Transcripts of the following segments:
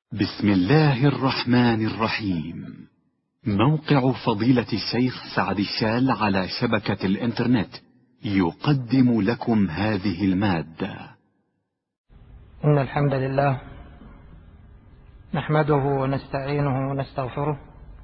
بسم الله الرحمن الرحيم. موقع فضيلة الشيخ سعد الشال على شبكة الإنترنت يقدم لكم هذه المادة. إن الحمد لله نحمده ونستعينه ونستغفره،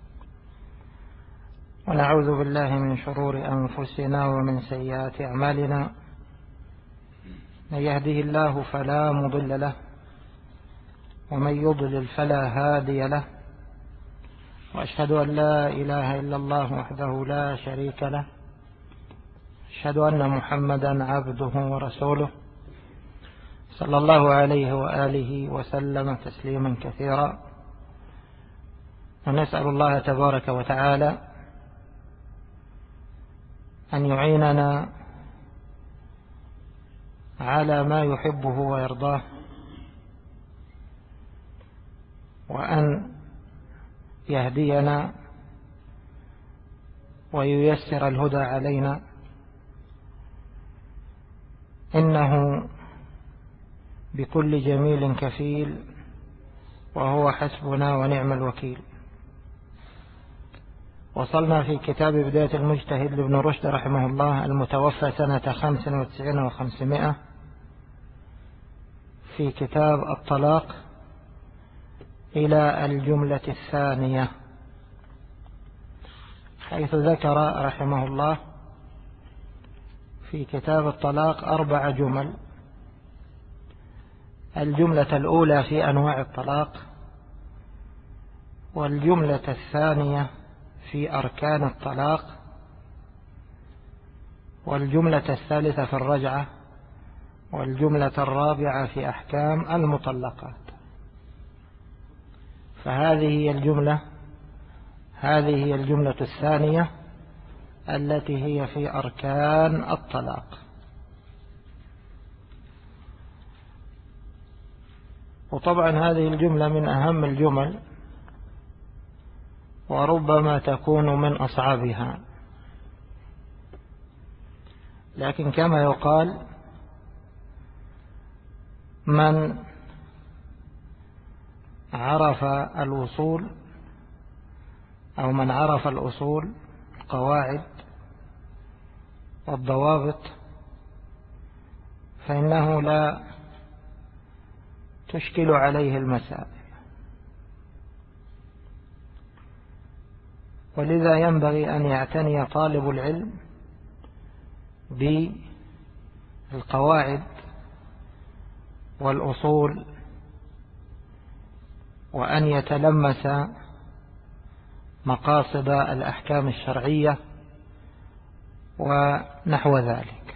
ونعوذ بالله من شرور أنفسنا ومن سيئات أعمالنا. من يهده الله فلا مضل له، ومن يضلل فلا هادي له، وأشهد أن لا إله إلا الله وحده لا شريك له، أشهد أن محمدا عبده ورسوله صلى الله عليه وآله وسلم تسليما كثيرا. ونسأل الله تبارك وتعالى أن يعيننا على ما يحبه ويرضاه، وأن يهدينا وييسر الهدى علينا، إنه بكل جميل كفيل، وهو حسبنا ونعم الوكيل. وصلنا في كتاب بداية المجتهد لابن رشد رحمه الله، المتوفى سنة 95 و500، في كتاب الطلاق، إلى الجملة الثانية، حيث ذكر رحمه الله في كتاب الطلاق 4 جمل. الجملة الأولى في أنواع الطلاق، والجملة الثانية في أركان الطلاق، والجملة الثالثة في الرجعة، والجملة الرابعة في أحكام المطلقات. فهذه هي الجملة الثانية التي هي في أركان الطلاق. وطبعا هذه الجملة من أهم الجمل، وربما تكون من أصعبها، لكن كما يقال: من عرف الوصول، أو من عرف الأصول، القواعد والضوابط، فإنه لا تشكل عليه المسائل. ولذا ينبغي أن يعتني طالب العلم بالقواعد والأصول، وأن يتلمس مقاصد الأحكام الشرعية ونحو ذلك.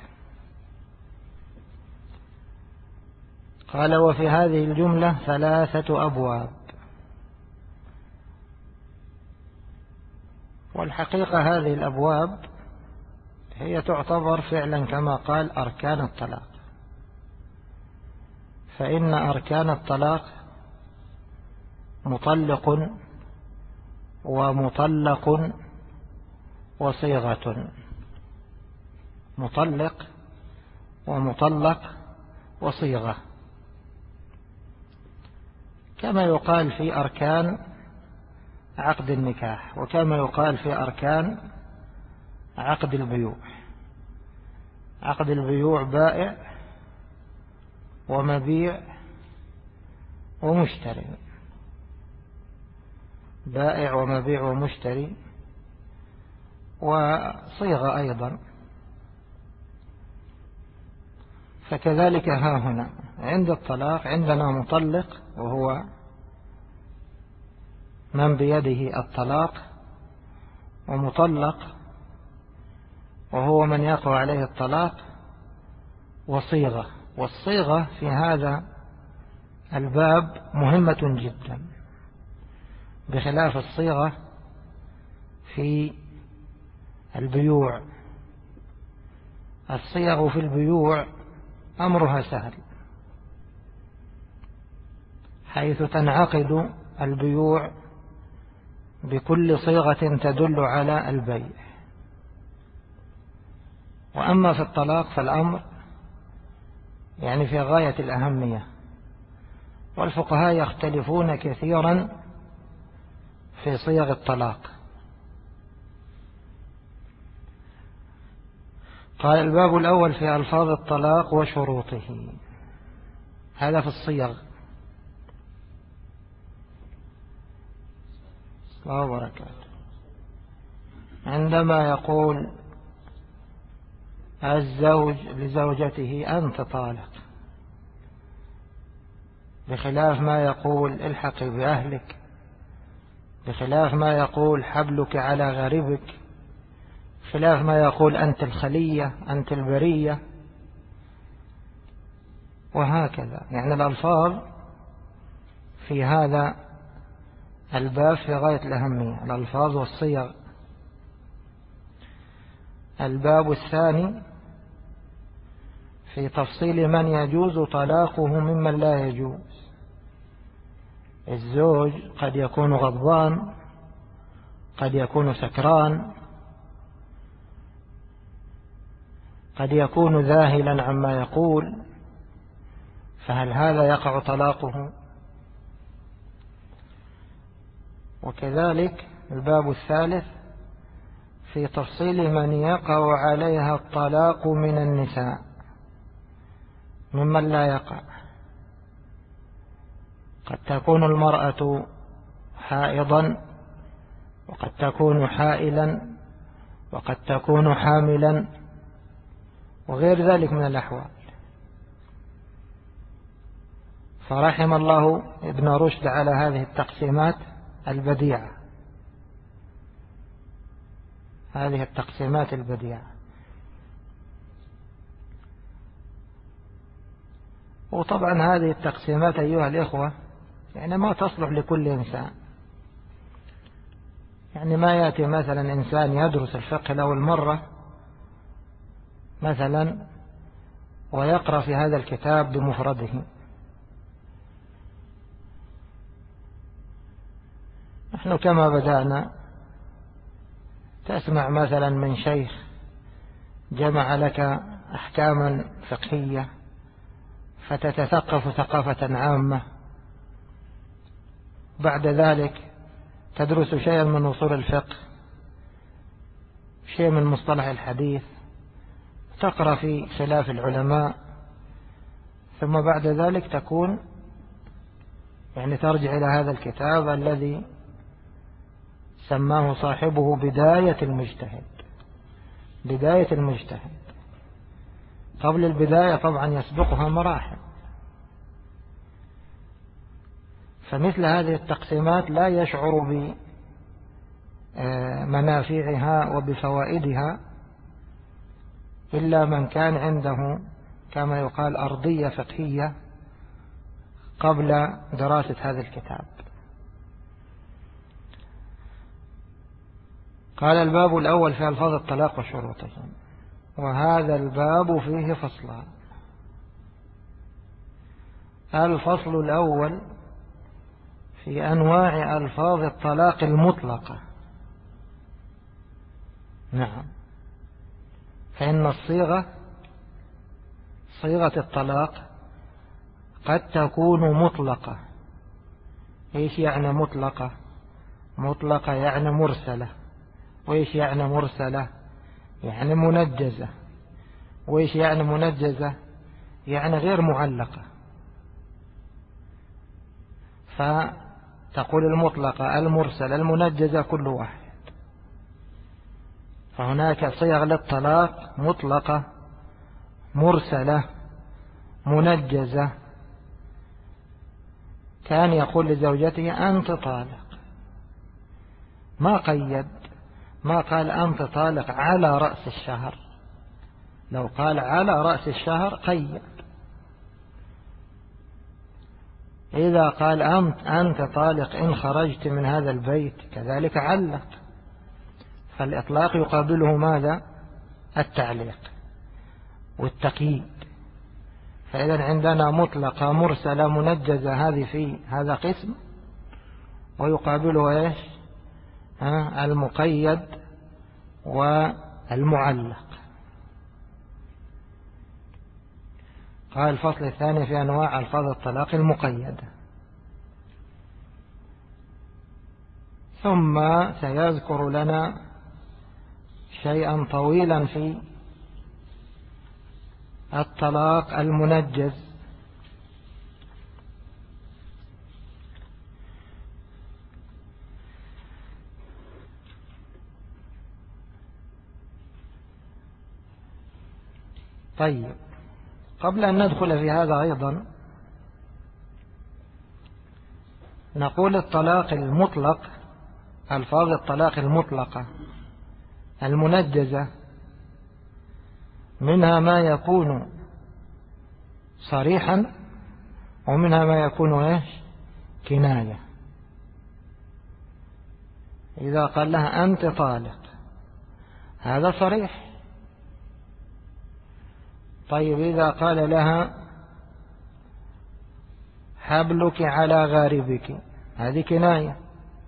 قال: وفي هذه الجملة 3 أبواب. والحقيقة هذه الأبواب هي تعتبر فعلا كما قال أركان الطلاق، فإن أركان الطلاق مطلق ومطلق وصيغة، مطلق ومطلق وصيغة، كما يقال في أركان عقد النكاح، وكما يقال في أركان عقد البيوع. عقد البيوع بائع ومبيع ومشتري، بائع ومبيع ومشتري، وصيغة أيضا. فكذلك ها هنا عند الطلاق عندنا مطلق، وهو من بيده الطلاق، ومطلق، وهو من يقع عليه الطلاق، وصيغة. والصيغة في هذا الباب مهمة جدا، بخلاف الصيغة في البيوع. الصيغ في البيوع أمرها سهل، حيث تنعقد البيوع بكل صيغة تدل على البيع. وأما في الطلاق فالأمر يعني في غاية الأهمية، والفقهاء يختلفون كثيرا في صيغ الطلاق. قال الباب الأول في ألفاظ الطلاق وشروطه. هذا في الصيغ. الله وبركاته. عندما يقول الزوج لزوجته أنت طالق، بخلاف ما يقول الحقي بأهلك، بخلاف ما يقول حبلك على غاربك، خلاف ما يقول أنت الخلية أنت البرية، وهكذا. يعني الألفاظ في هذا الباب في غاية الأهمية، الألفاظ والصيغ. الباب الثاني في تفصيل من يجوز طلاقه ممن لا يجوز. الزوج قد يكون غضبان، قد يكون سكران، قد يكون ذاهلا عما يقول، فهل هذا يقع طلاقه؟ وكذلك الباب الثالث في تفصيل من يقع عليها الطلاق من النساء ممن لا يقع. قد تكون المرأة حائضا، وقد تكون حائلا، وقد تكون حاملا، وغير ذلك من الأحوال. فرحم الله ابن رشد على هذه التقسيمات البديعة، هذه التقسيمات البديعة. وطبعا هذه التقسيمات أيها الإخوة يعني ما تصلح لكل إنسان. يعني ما يأتي مثلا إنسان يدرس الفقه لأول مرة مثلا ويقرأ في هذا الكتاب بمفرده. نحن كما بدأنا تسمع مثلا من شيخ جمع لك أحكاما فقهية فتتثقف ثقافة عامة، بعد ذلك تدرس شيئا من أصول الفقه، شيء من مصطلح الحديث، تقرأ في خلاف العلماء، ثم بعد ذلك تكون يعني ترجع إلى هذا الكتاب الذي سماه صاحبه بداية المجتهد. بداية المجتهد. قبل البداية طبعا يسبقها مراحل. فمثل هذه التقسيمات لا يشعر بمنافعها وبفوائدها إلا من كان عنده كما يقال أرضية فقهية قبل دراسة هذا الكتاب. قال الباب الأول في ألفاظ الطلاق وشروطه، وهذا الباب فيه فصلان. الفصل الأول في أنواع ألفاظ الطلاق المطلقة. نعم، فإن الصيغة صيغة الطلاق قد تكون مطلقة. إيش يعني مطلقة؟ مطلقة يعني مرسلة. وإيش يعني مرسلة؟ يعني منجزة. وإيش يعني منجزة؟ يعني غير معلقة. فتقول المطلقة، المرسلة، المنجزة كل واحد. فهناك صيغ للطلاق مطلقة، مرسلة، منجزة. كان يقول لزوجته أنت طالق، ما قيد، ما قال أنت طالق على رأس الشهر. لو قال على رأس الشهر قيد. إذا قال أنت طالق إن خرجت من هذا البيت كذلك علق. فالإطلاق يقابله ماذا؟ التعليق والتقييد. فإذا عندنا مطلقة، مرسلة، منجزة، هذه في هذا قسم، ويقابله إيش؟ المقيد والمعلق. قال الفصل الثاني في أنواع ألفاظ الطلاق المقيدة. ثم سيذكر لنا شيئا طويلا في الطلاق المنجز. طيب، قبل أن ندخل في هذا أيضا نقول الطلاق المطلق، ألفاظ الطلاق المطلقة المنجزة منها ما يكون صريحا ومنها ما يكون كناية. إذا قال لها أنت طالق هذا صريح. طيب، إذا قال لها حبلك على غاربك هذه كناية.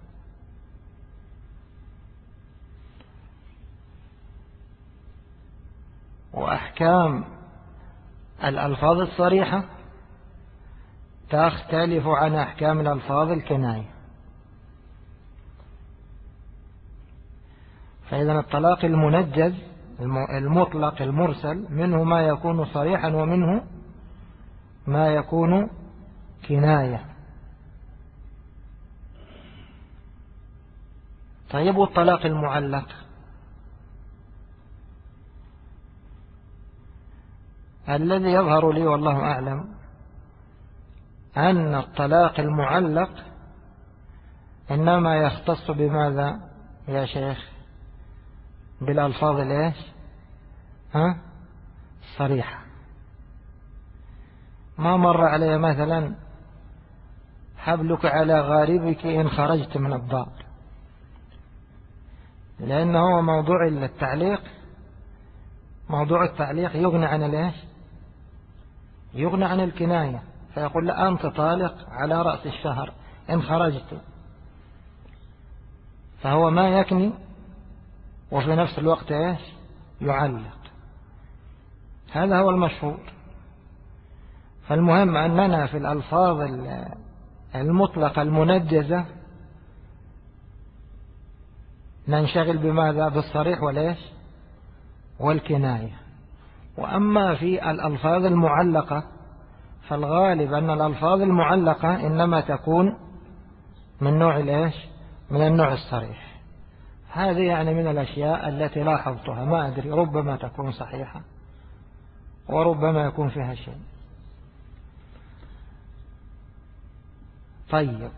وأحكام الألفاظ الصريحة تختلف عن أحكام الألفاظ الكناية. فإذا الطلاق المنجز المطلق المرسل منه ما يكون صريحا ومنه ما يكون كناية. طيب، والطلاق المعلق الذي يظهر لي والله أعلم أن الطلاق المعلق إنما يختص بماذا يا شيخ؟ بالألفاظ صريحة. ما مر علي مثلا حبلك على غاربك إن خرجت من الدار، لأنه موضوع التعليق، موضوع التعليق يغني عن يغني عن الكناية. فيقول لا أنت طالق على رأس الشهر إن خرجت، فهو ما يكني وفي نفس الوقت يعلق. هذا هو المشهور. فالمهم أننا في الألفاظ المطلقة المنجزة ننشغل بماذا؟ بالصريح والكناية. وأما في الألفاظ المعلقة فالغالب أن الألفاظ المعلقة إنما تكون من نوع من النوع الصريح. هذه يعني من الأشياء التي لاحظتها، ما أدري، ربما تكون صحيحة وربما يكون فيها شيء. طيب،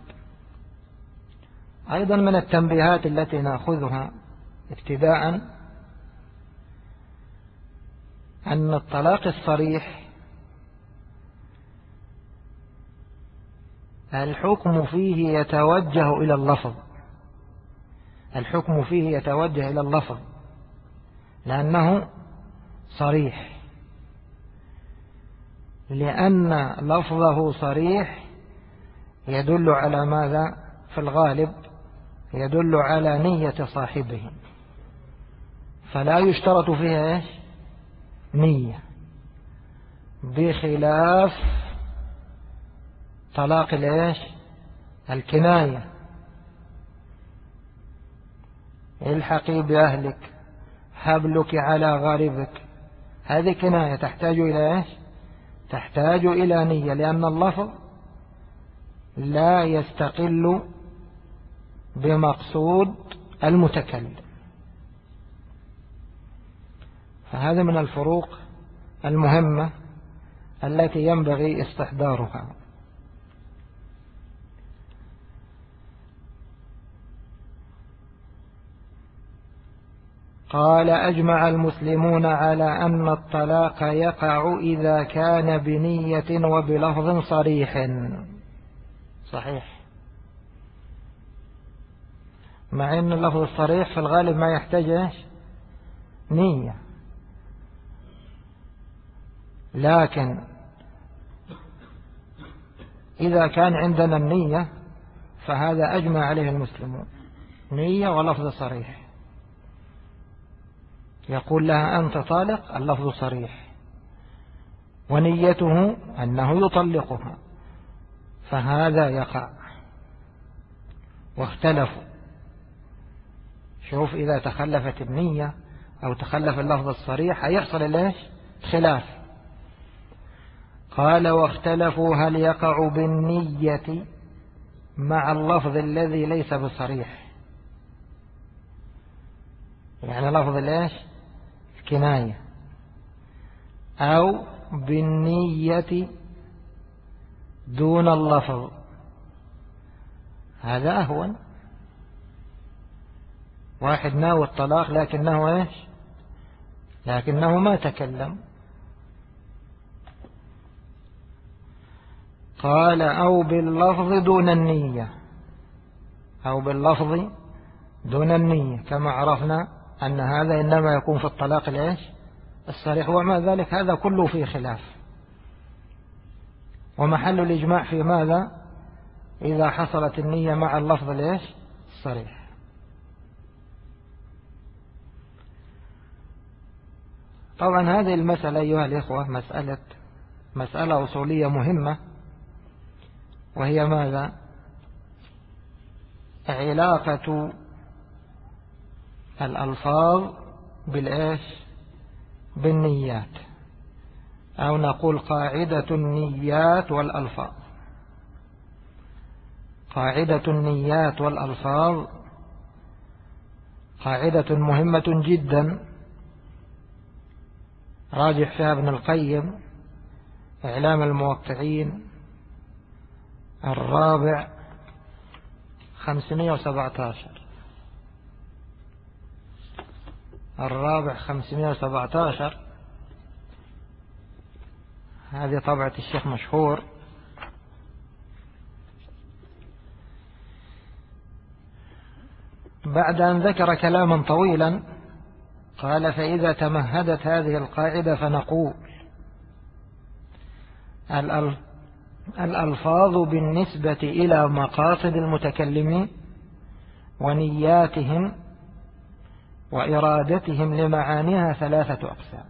أيضا من التنبيهات التي نأخذها ابتداء أن الطلاق الصريح الحكم فيه يتوجه إلى اللفظ، الحكم فيه يتوجه إلى اللفظ لأنه صريح، لأن لفظه صريح يدل على ماذا؟ في الغالب يدل على نية صاحبه، فلا يشترط فيها نية، بخلاف طلاق الكناية. الحقي بأهلك، حبلك على غاربك، هذه كناية تحتاج إلى تحتاج إلى نية، لأن اللفظ لا يستقل بمقصود المتكلم. فهذا من الفروق المهمة التي ينبغي استحضارها. قال: أجمع المسلمون على أن الطلاق يقع إذا كان بنية وبلفظ صريح. صحيح، مع أن اللفظ الصريح في الغالب ما يحتاج نية، لكن إذا كان عندنا النية فهذا أجمع عليه المسلمون، نية ولفظ صريح. يقول لها أنت طالق، اللفظ صريح، ونيته أنه يطلقها، فهذا يقع. واختلفوا شوف إذا تخلفت النية أو تخلف اللفظ الصريح هيحصل ليش خلاف. قال واختلفوا هل يقع بالنية مع اللفظ الذي ليس بصريح، يعني لفظ ليش الكناية، أو بالنية دون اللفظ، هذا أهون. واحد ناوي الطلاق لكنه ما تكلم. قال أو باللفظ دون النية، أو باللفظ دون النية، كما عرفنا أن هذا إنما يكون في الطلاق الصريح، ومع ذلك هذا كله فيه خلاف. ومحل الإجماع في ماذا؟ إذا حصلت النية مع اللفظ الصريح. طبعا هذه المسألة أيها الإخوة مسألة أصولية مهمة، وهي ماذا؟ علاقة الألفاظ بالنيات، أو نقول قاعدة النيات والألفاظ. قاعدة النيات والألفاظ قاعدة مهمة جدا، راجح فيها ابن القيم إعلام الموقعين الرابع 517. الرابع 517، هذه طبعة الشيخ مشهور. بعد أن ذكر كلاما طويلا قال فإذا تمهدت هذه القاعدة فنقول الألفاظ بالنسبة إلى مقاصد المتكلمين ونياتهم وإرادتهم لمعانيها 3 أقسام.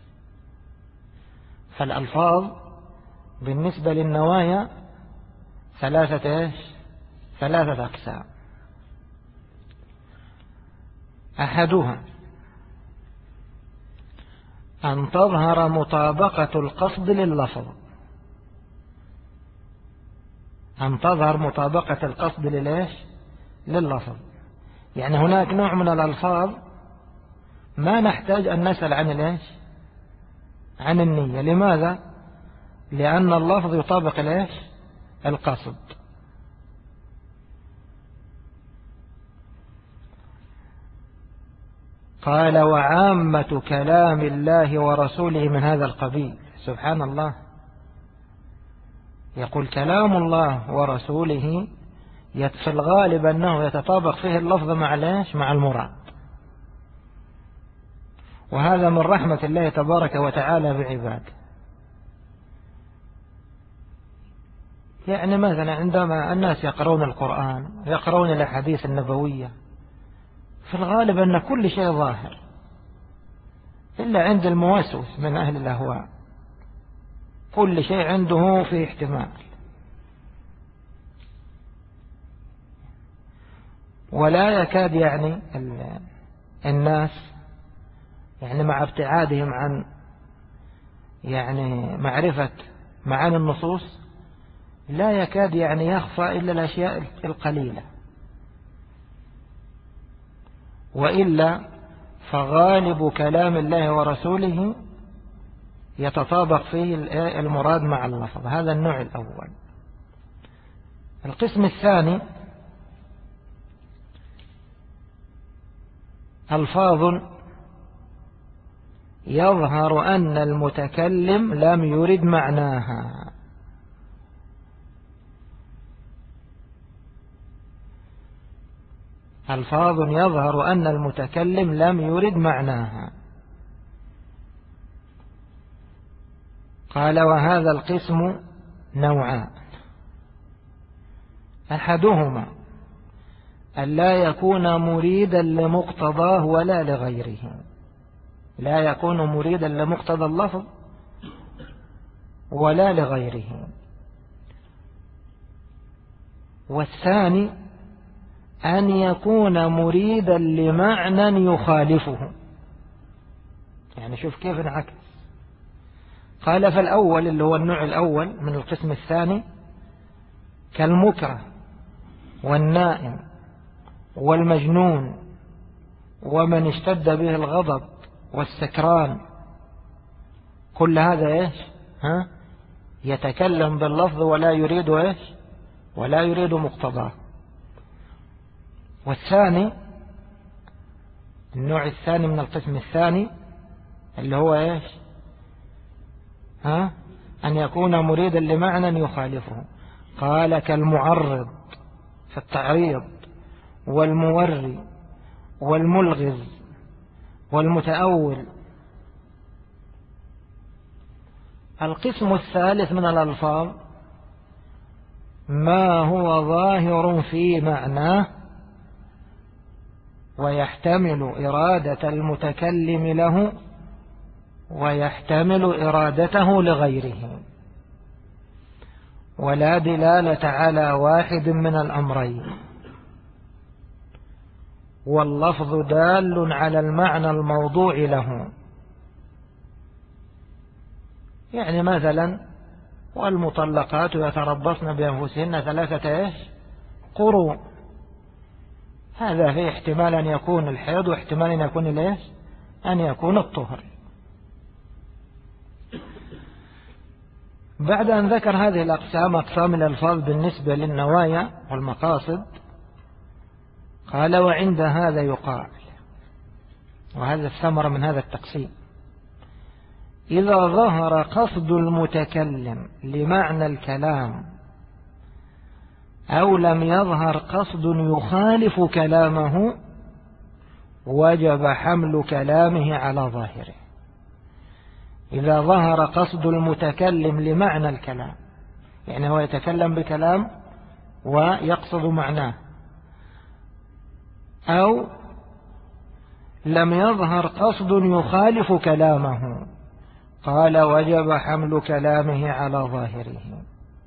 فالألفاظ بالنسبة للنوايا 3 أقسام. أحدها أن تظهر مطابقة القصد لللفظ، أن تظهر مطابقة القصد لللفظ، يعني هناك نوع من الألفاظ ما نحتاج أن نسأل عن النية. لماذا؟ لأن اللفظ يطابق القصد. قال وعامة كلام الله ورسوله من هذا القبيل. سبحان الله، يقول كلام الله ورسوله في الغالب أنه يتطابق فيه اللفظ مع المراد، وهذا من رحمة الله تبارك وتعالى بعباده. يعني مثلا عندما الناس يقرؤون القرآن، يقرؤون الأحاديث النبوية، في الغالب أن كل شيء ظاهر إلا عند الموسوس من أهل الأهواء، كل شيء عنده فيه احتمال. ولا يكاد الناس مع ابتعادهم عن معرفة معاني النصوص لا يكاد يخفى إلا الأشياء القليلة، وإلا فغالب كلام الله ورسوله يتطابق فيه المراد مع اللفظ. هذا النوع الأول. القسم الثاني ألفاظ يظهر أن المتكلم لم يرد معناها، ألفاظ يظهر أن المتكلم لم يرد معناها. قال وهذا القسم نوعان: أحدهما أن لا يكون مريدا لمقتضاه ولا لغيره، لا يكون مريدا لمقتضى اللفظ ولا لغيره. والثاني أن يكون مريدا لمعنى يخالفه. يعني شوف كيف انعكس. قال فالأول اللي هو النوع الأول من القسم الثاني كالمكره والنائم والمجنون ومن اشتد به الغضب والسكران، كل هذا ايش؟ يتكلم باللفظ ولا يريد ايش؟ ولا يريد مقتضاه. والثاني النوع الثاني من القسم الثاني اللي هو ايش؟ أن يكون مريدا لمعنى يخالفه. قال كالمعرض في التعريض والموري والملغز والمتأول. القسم الثالث من الألفاظ ما هو ظاهر في معناه ويحتمل إرادة المتكلم له ويحتمل إرادته لغيره، ولا دلالة على واحد من الأمرين، واللفظ دال على المعنى الموضوع له. يعني مثلا والمطلقات يتربصن بأنفسهن 3 قروء، هذا فيه احتمال أن يكون الحيض واحتمال أن يكون أن يكون الطهر. بعد أن ذكر هذه الأقسام أقسام الألفاظ بالنسبة للنوايا والمقاصد، قال وعند هذا يقال، وهذا الثمرة من هذا التقسيم، إذا ظهر قصد المتكلم لمعنى الكلام أو لم يظهر قصد يخالف كلامه وجب حمل كلامه على ظاهره. إذا ظهر قصد المتكلم لمعنى الكلام، يعني هو يتكلم بكلام ويقصد معناه، أو لم يظهر قصد يخالف كلامه، قال وجب حمل كلامه على ظاهره.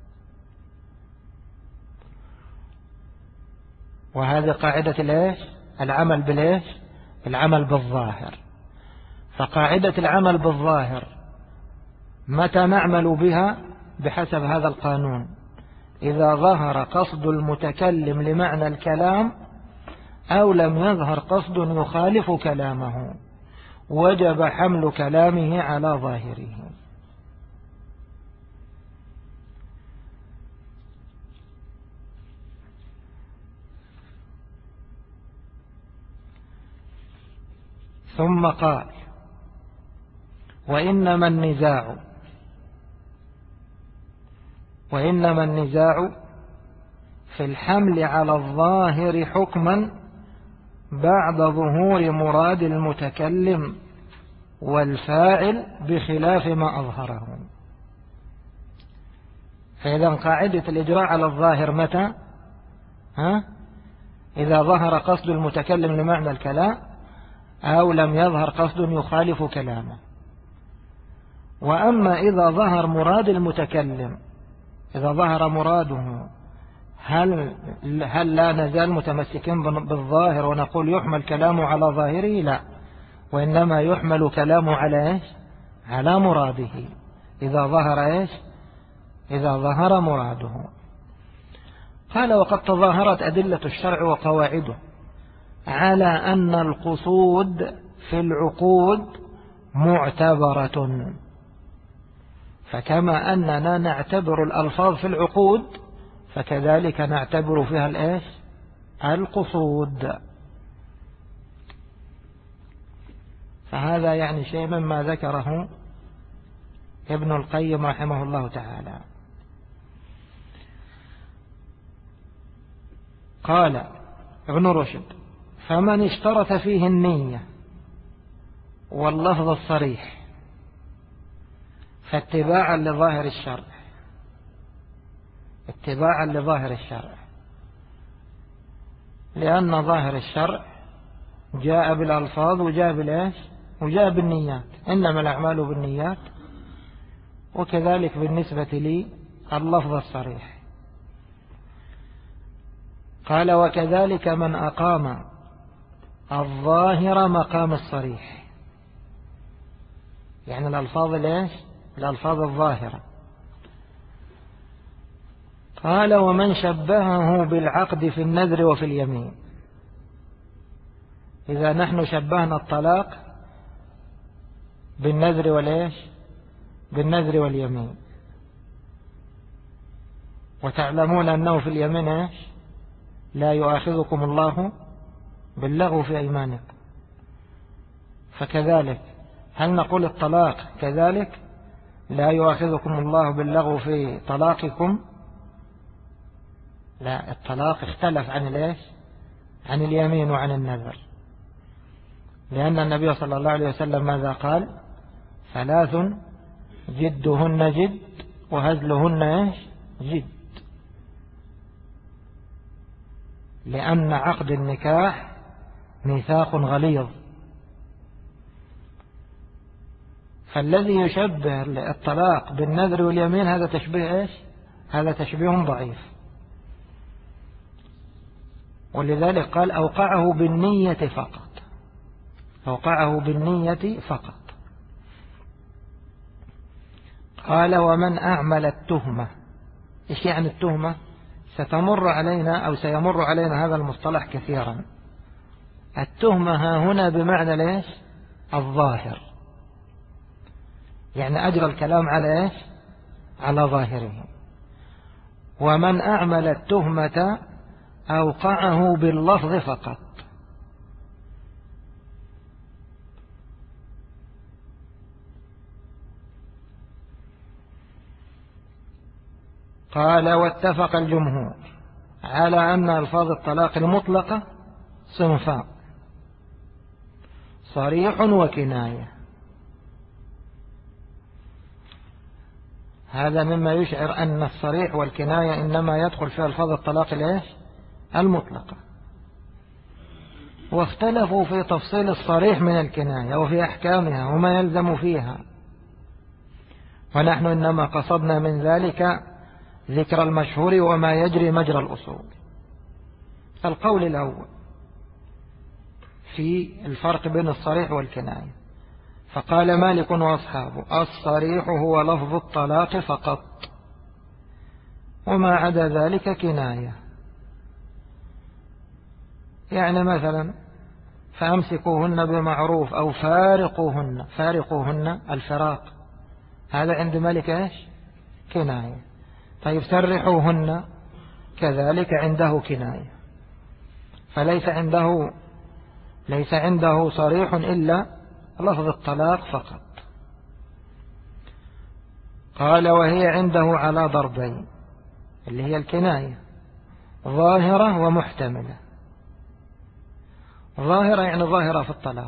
وهذه قاعدة العمل العمل بالظاهر. فقاعدة العمل بالظاهر متى نعمل بها؟ بحسب هذا القانون: إذا ظهر قصد المتكلم لمعنى الكلام أو لم يظهر قصد يخالف كلامه وجب حمل كلامه على ظاهره. ثم قال وإنما النزاع في الحمل على الظاهر حكما بعد ظهور مراد المتكلم والفاعل بخلاف ما أظهره. فإذا قاعدة الإجراء على الظاهر متى؟ إذا ظهر قصد المتكلم لمعنى الكلام أو لم يظهر قصد يخالف كلامه. وأما إذا ظهر مراد المتكلم، إذا ظهر مراده، هل لا نزال متمسكين بالظاهر ونقول يحمل كلامه على ظاهره؟ لا، وإنما يحمل كلامه على على مراده إذا ظهر إذا ظهر مراده. قال وقد تظاهرت أدلة الشرع وقواعده على أن القصود في العقود معتبرة، فكما أننا نعتبر الألفاظ في العقود فكذلك نعتبر فيها القصود. فهذا يعني شيء مما ذكره ابن القيم رحمه الله تعالى. قال ابن رشد فمن اشترط فيه النية واللفظ الصريح فاتباعا لظاهر الشرع، لأن ظاهر الشرع جاء بالألفاظ وجاء بالنيات، إنما الأعمال بالنيات، وكذلك بالنسبة لي اللفظ الصريح. قال وكذلك من أقام الظاهر مقام الصريح، يعني الألفاظ ليش؟ الألفاظ الظاهرة. قال ومن شبهه بالعقد في النذر وفي اليمين. إذا نحن شبهنا الطلاق بالنذر وليش؟ بالنذر واليمين، وتعلمون أنه في اليمين إيش؟ لا يؤاخذكم الله باللغو في أيمانكم. فكذلك هل نقول الطلاق كذلك لا يؤاخذكم الله باللغو في طلاقكم؟ لا، الطلاق اختلف عن ليش؟ عن اليمين وعن النذر، لأن النبي صلى الله عليه وسلم ماذا قال؟ 3 جدهن جد وهزلهن ايش؟ جد. لأن عقد النكاح ميثاق غليظ، فالذي يشبه الطلاق بالنذر واليمين هذا تشبيه ايش؟ هذا تشبيه ضعيف. ولذلك قال أوقعه بالنية فقط، أوقعه بالنية فقط. قال ومن أعمل التهمة. إيش يعني التهمة؟ ستمر علينا أو سيمر علينا هذا المصطلح كثيرا. التهمة ها هنا بمعنى ليش؟ الظاهر، يعني أجرى الكلام على إيش؟ على ظاهره. ومن أعمل التهمة أوقعه باللفظ فقط. قال واتفق الجمهور على أن ألفاظ الطلاق المطلقة صنفان: صريح وكناية. هذا مما يشعر أن الصريح والكناية إنما يدخل في ألفاظ الطلاق الإيش؟ المطلقة. واختلفوا في تفصيل الصريح من الكناية وفي أحكامها وما يلزم فيها، ونحن إنما قصدنا من ذلك ذكر المشهور وما يجري مجرى الأصول. القول الأول في الفرق بين الصريح والكناية، فقال مالك وأصحابه الصريح هو لفظ الطلاق فقط، وما عدا ذلك كناية. يعني مثلا فأمسكوهن بمعروف أو فارقوهن، فارقوهن الفراق، هذا عند مالك إيش؟ كناية. طيب سرحوهن كذلك عنده كناية، فليس عنده صريح إلا لفظ الطلاق فقط. قال وهي عنده على ضربين، اللي هي الكناية، ظاهرة ومحتملة. ظاهرة يعني ظاهرة في الطلاق،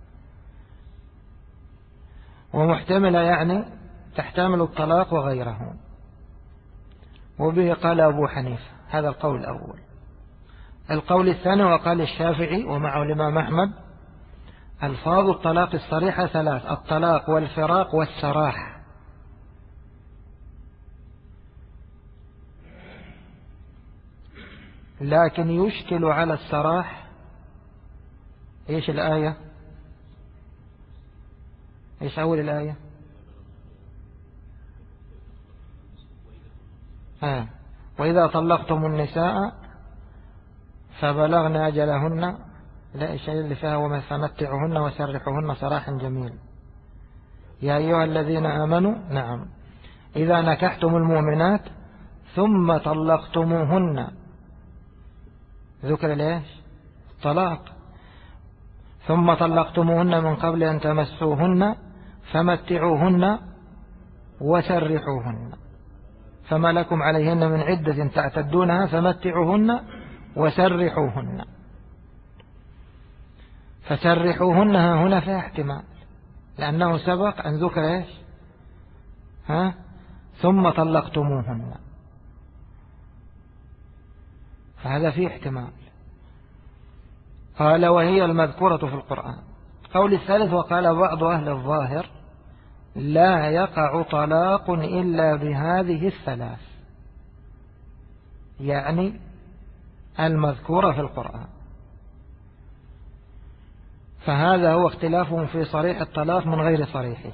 ومحتملة يعني تحتمل الطلاق وغيره. وبه قال أبو حنيفة، هذا القول الأول. القول الثاني وقال الشافعي ومعه الإمام أحمد ألفاظ الطلاق الصريحة 3: الطلاق والفراق والسراح. لكن يشكل على السراح إيش الآية؟ إيش أول الآية؟ وإذا طلقتم النساء فبلغن أجلهن، لا شيء اللي فيها فمتعوهن وسرحوهن سراحا جميل. يا أيها الذين آمنوا، نعم، إذا نكحتم المؤمنات ثم طلقتموهن، ذكر ليش؟ طلاق. ثم طلقتموهن من قبل أن تمسوهن فمتعوهن وسرحوهن، فما لكم عليهن من عدة تعتدونها فمتعوهن وسرحوهن. فسرحوهن هنا فيها احتمال، لأنه سبق أن ذكر إيش؟ ثم طلقتموهن، فهذا فيه احتمال. قال وهي المذكورة في القرآن. قول الثالث وقال بعض أهل الظاهر لا يقع طلاق إلا بهذه 3، يعني المذكورة في القرآن. فهذا هو اختلافهم في صريح الطلاق من غير صريحه.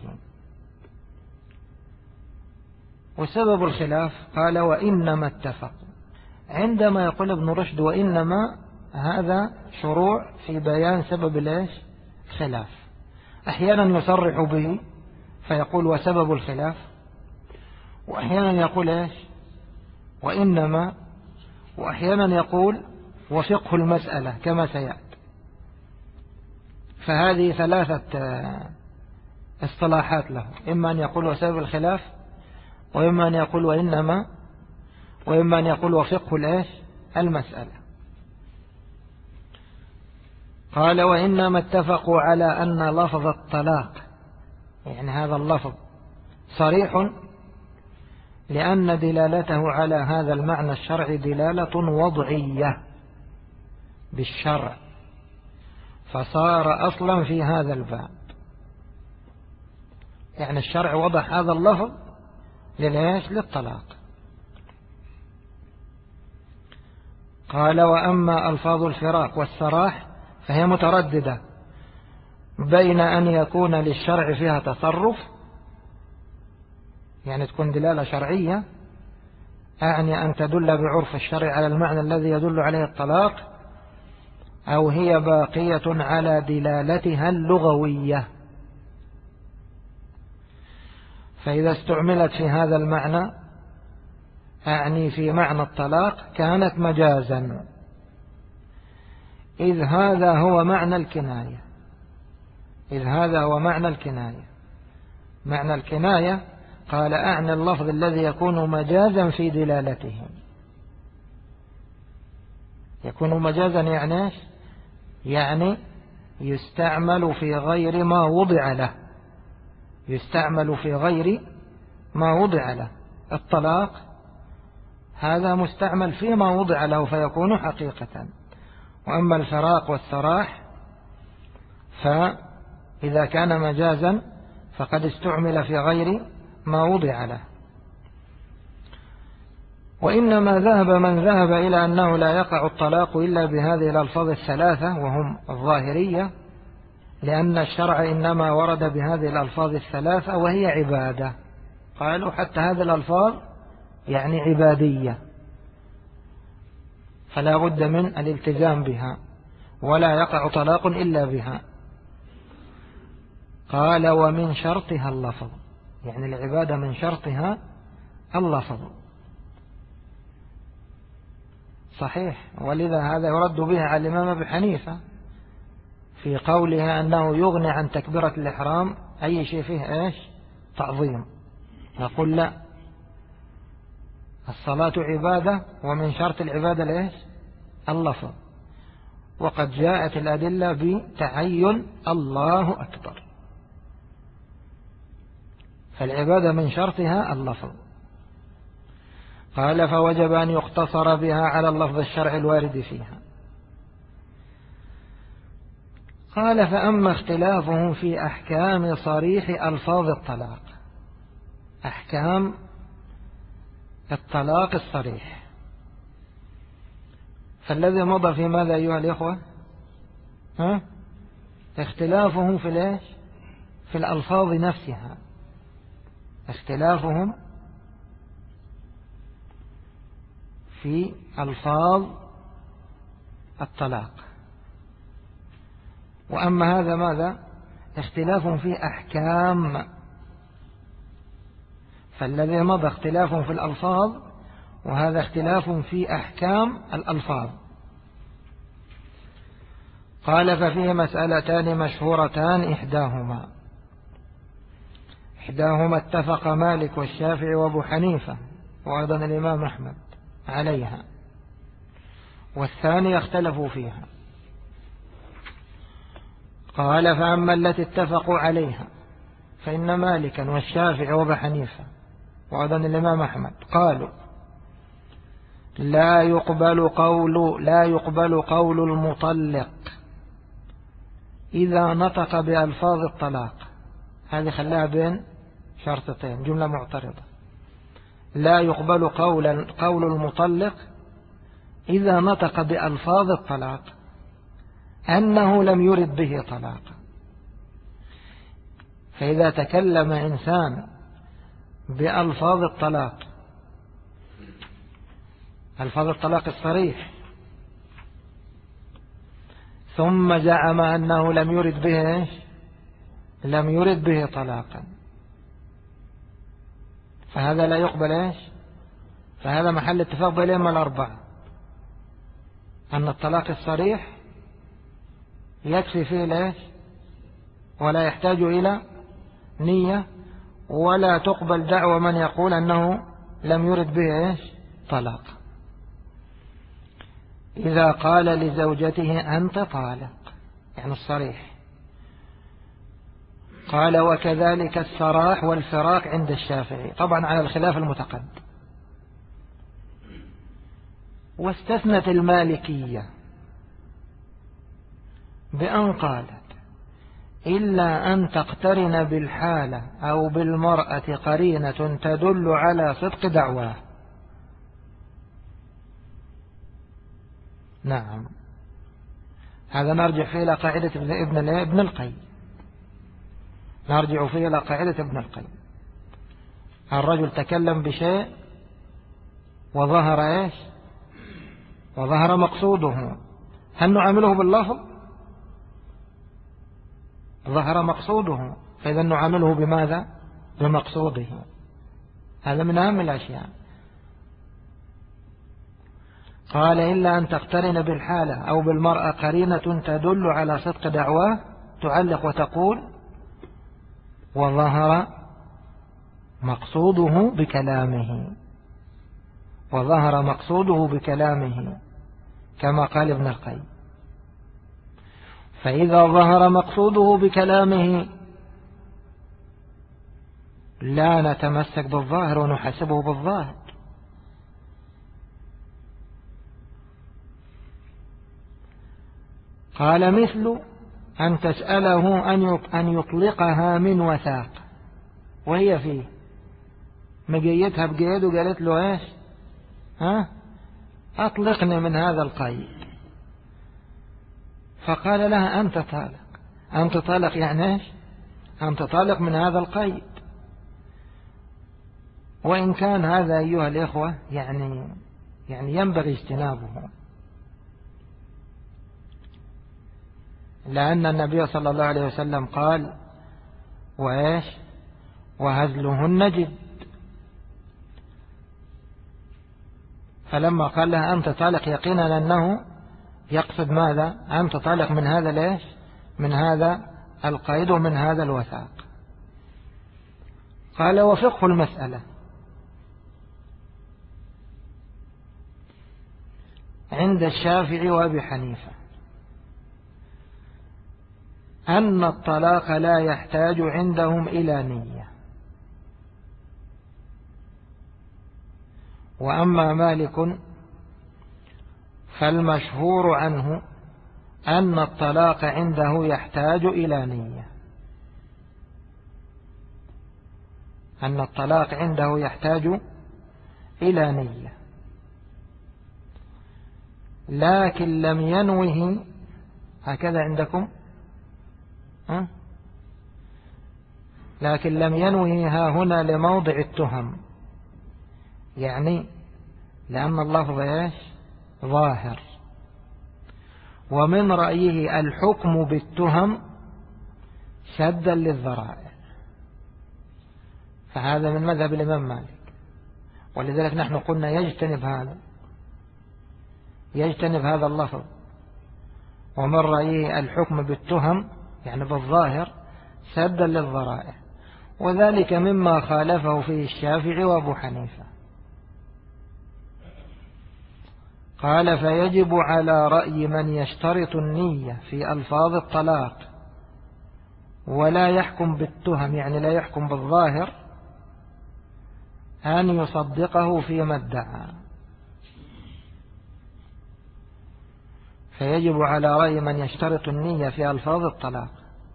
وسبب الخلاف قال وإنما اتفقوا. عندما يقول ابن رشد وإنما، هذا شروع في بيان سبب الخلاف. أحيانا يصرح به فيقول وسبب الخلاف، وأحيانا يقول وإنما، وأحيانا يقول وفقه المسألة كما سيأتي. فهذه ثلاثة اصطلاحات له، إما أن يقول وسبب الخلاف، وإما أن يقول وإنما، وإما أن يقول وفقه المسألة. قال وإنما اتفقوا على أن لفظ الطلاق، يعني هذا اللفظ صريح لأن دلالته على هذا المعنى الشرعي دلالة وضعية بالشرع، فصار أصلا في هذا الباب. يعني الشرع وضع هذا اللفظ للطلاق. قال وأما ألفاظ الفراق والسراح فهي مترددة بين أن يكون للشرع فيها تصرف، يعني تكون دلالة شرعية، أعني أن تدل بعرف الشرع على المعنى الذي يدل عليه الطلاق، أو هي باقية على دلالتها اللغوية. فإذا استعملت في هذا المعنى، أعني في معنى الطلاق، كانت مجازا، إذ هذا هو معنى الكناية. معنى الكناية قال أعني اللفظ الذي يكون مجازا في دلالته. يكون مجازا يعني يعني يستعمل في غير ما وضع له. الطلاق هذا مستعمل فيما وضع له فيكون حقيقة. وأما الفراق والسراح فإذا كان مجازا فقد استعمل في غير ما وضع له. وإنما ذهب من ذهب إلى أنه لا يقع الطلاق إلا بهذه الألفاظ الثلاثة، وهم الظاهرية، لأن الشرع إنما ورد بهذه الألفاظ الثلاثة وهي عبادة. قالوا حتى هذه الألفاظ يعني عبادية، فلا بد من الالتزام بها، ولا يقع طلاق إلا بها. قال ومن شرطها اللفظ، يعني العبادة من شرطها اللفظ. صحيح، ولذا هذا يرد به على الإمام أبي حنيفة في قولها أنه يغني عن تكبيرة الإحرام أي شيء فيه تعظيم. يقول لا، الصلاة عبادة ومن شرط العبادة اللفظ، وقد جاءت الأدلة بتعين الله أكبر، فالعبادة من شرطها اللفظ. قال فوجب أن يقتصر بها على اللفظ الشرعي الوارد فيها. قال فأما اختلافهم في أحكام صريح ألفاظ الطلاق، أحكام الطلاق الصريح، فالذي مضى في ماذا أيها الإخوة؟ اختلافهم في الألفاظ نفسها، اختلافهم في ألفاظ الطلاق. وأما هذا ماذا؟ اختلاف في أحكام، فالذي مضى اختلاف في الألفاظ، وهذا اختلاف في أحكام الألفاظ. قال ففيه مسألتان مشهورتان، إحداهما اتفق مالك والشافعي وابو حنيفة وأيضا الإمام أحمد عليها، والثانية اختلفوا فيها. قال فأما التي اتفقوا عليها فإن مالكا والشافعي وابو حنيفة وأيضا الإمام أحمد قالوا لا يقبل قول المطلق إذا نطق بألفاظ الطلاق. هذه خلاها بين شرطتين، جملة معترضة. لا يقبل قول المطلق إذا نطق بألفاظ الطلاق أنه لم يرد به طلاقا. فإذا تكلم إنسان بألفاظ الطلاق، ألفاظ الطلاق الصريح، ثم زعم أنه لم يرد به لم يرد به طلاقا، فهذا لا يقبل فهذا محل اتفاق بين الأئمة الأربعة أن الطلاق الصريح يكفي فيه ولا يحتاج إلى نية، ولا تقبل دعوى من يقول أنه لم يرد به طلاق. إذا قال لزوجته أنت طالق، يعني الصريح. قال وكذلك السراح والفراق عند الشافعي، طبعا على الخلاف المتقدم. واستثنت المالكية بأن قالت إلا أن تقترن بالحالة أو بالمرأة قرينة تدل على صدق دعواه. نعم، هذا نرجع فيه إلى قاعدة ابن القيم، نرجع فيه إلى قاعدة ابن القيم. الرجل تكلم بشيء وظهر وظهر مقصوده، هل نعامله باللفظ؟ ظهر مقصوده، فإذا نعامله بماذا؟ بمقصوده. هذا من أهم الأشياء. قال إلا أن تقترن بالحالة أو بالمرأة قرينة تدل على صدق دعواه، تعلق وتقول وظهر مقصوده بكلامه، وظهر مقصوده بكلامه كما قال ابن القيم. فإذا ظهر مقصوده بكلامه لا نتمسك بالظاهر ونحسبه بالظاهر. قال مثل أن تسأله أن يطلقها من وثاق، وهي فيه مجيتها بجيد وقالت له أطلقني من هذا القيد، فقال لها أنت طالق. أنت طالق يعني أنت طالق من هذا القيد. وإن كان هذا أيها الإخوة يعني ينبغي اجتنابه، لأن النبي صلى الله عليه وسلم قال وهزلهن جد. فلما قال لها أنت طالق يقينا أنه يقصد ماذا؟ أنت طالق من هذا من هذا القيد ومن هذا الوثاق. قال وفقه المسألة عند الشافعي وأبي حنيفة أن الطلاق لا يحتاج عندهم إلى نية، وأما مالك فالمشهور عنه أن الطلاق عنده يحتاج إلى نية، أن الطلاق عنده يحتاج إلى نية، لكن لم ينوه. هكذا عندكم لكن لم ينوه ها هنا لموضع التهم، يعني لأن اللفظ ظاهر، ومن رأيه الحكم بالتهم سدا للذرائع، فهذا من مذهب الإمام مالك. ولذلك نحن قلنا يجتنب هذا اللفظ، ومن رأيه الحكم بالتهم يعني بالظاهر سدا للذرائع، وذلك مما خالفه فيه الشافعي وأبو حنيفة. قال فيجب على رأي من يشترط النية في ألفاظ الطلاق ولا يحكم بالتهم، يعني لا يحكم بالظاهر، أن يصدقه فيما ادعى. فيجب على رأي من يشترط النية في ألفاظ الطلاق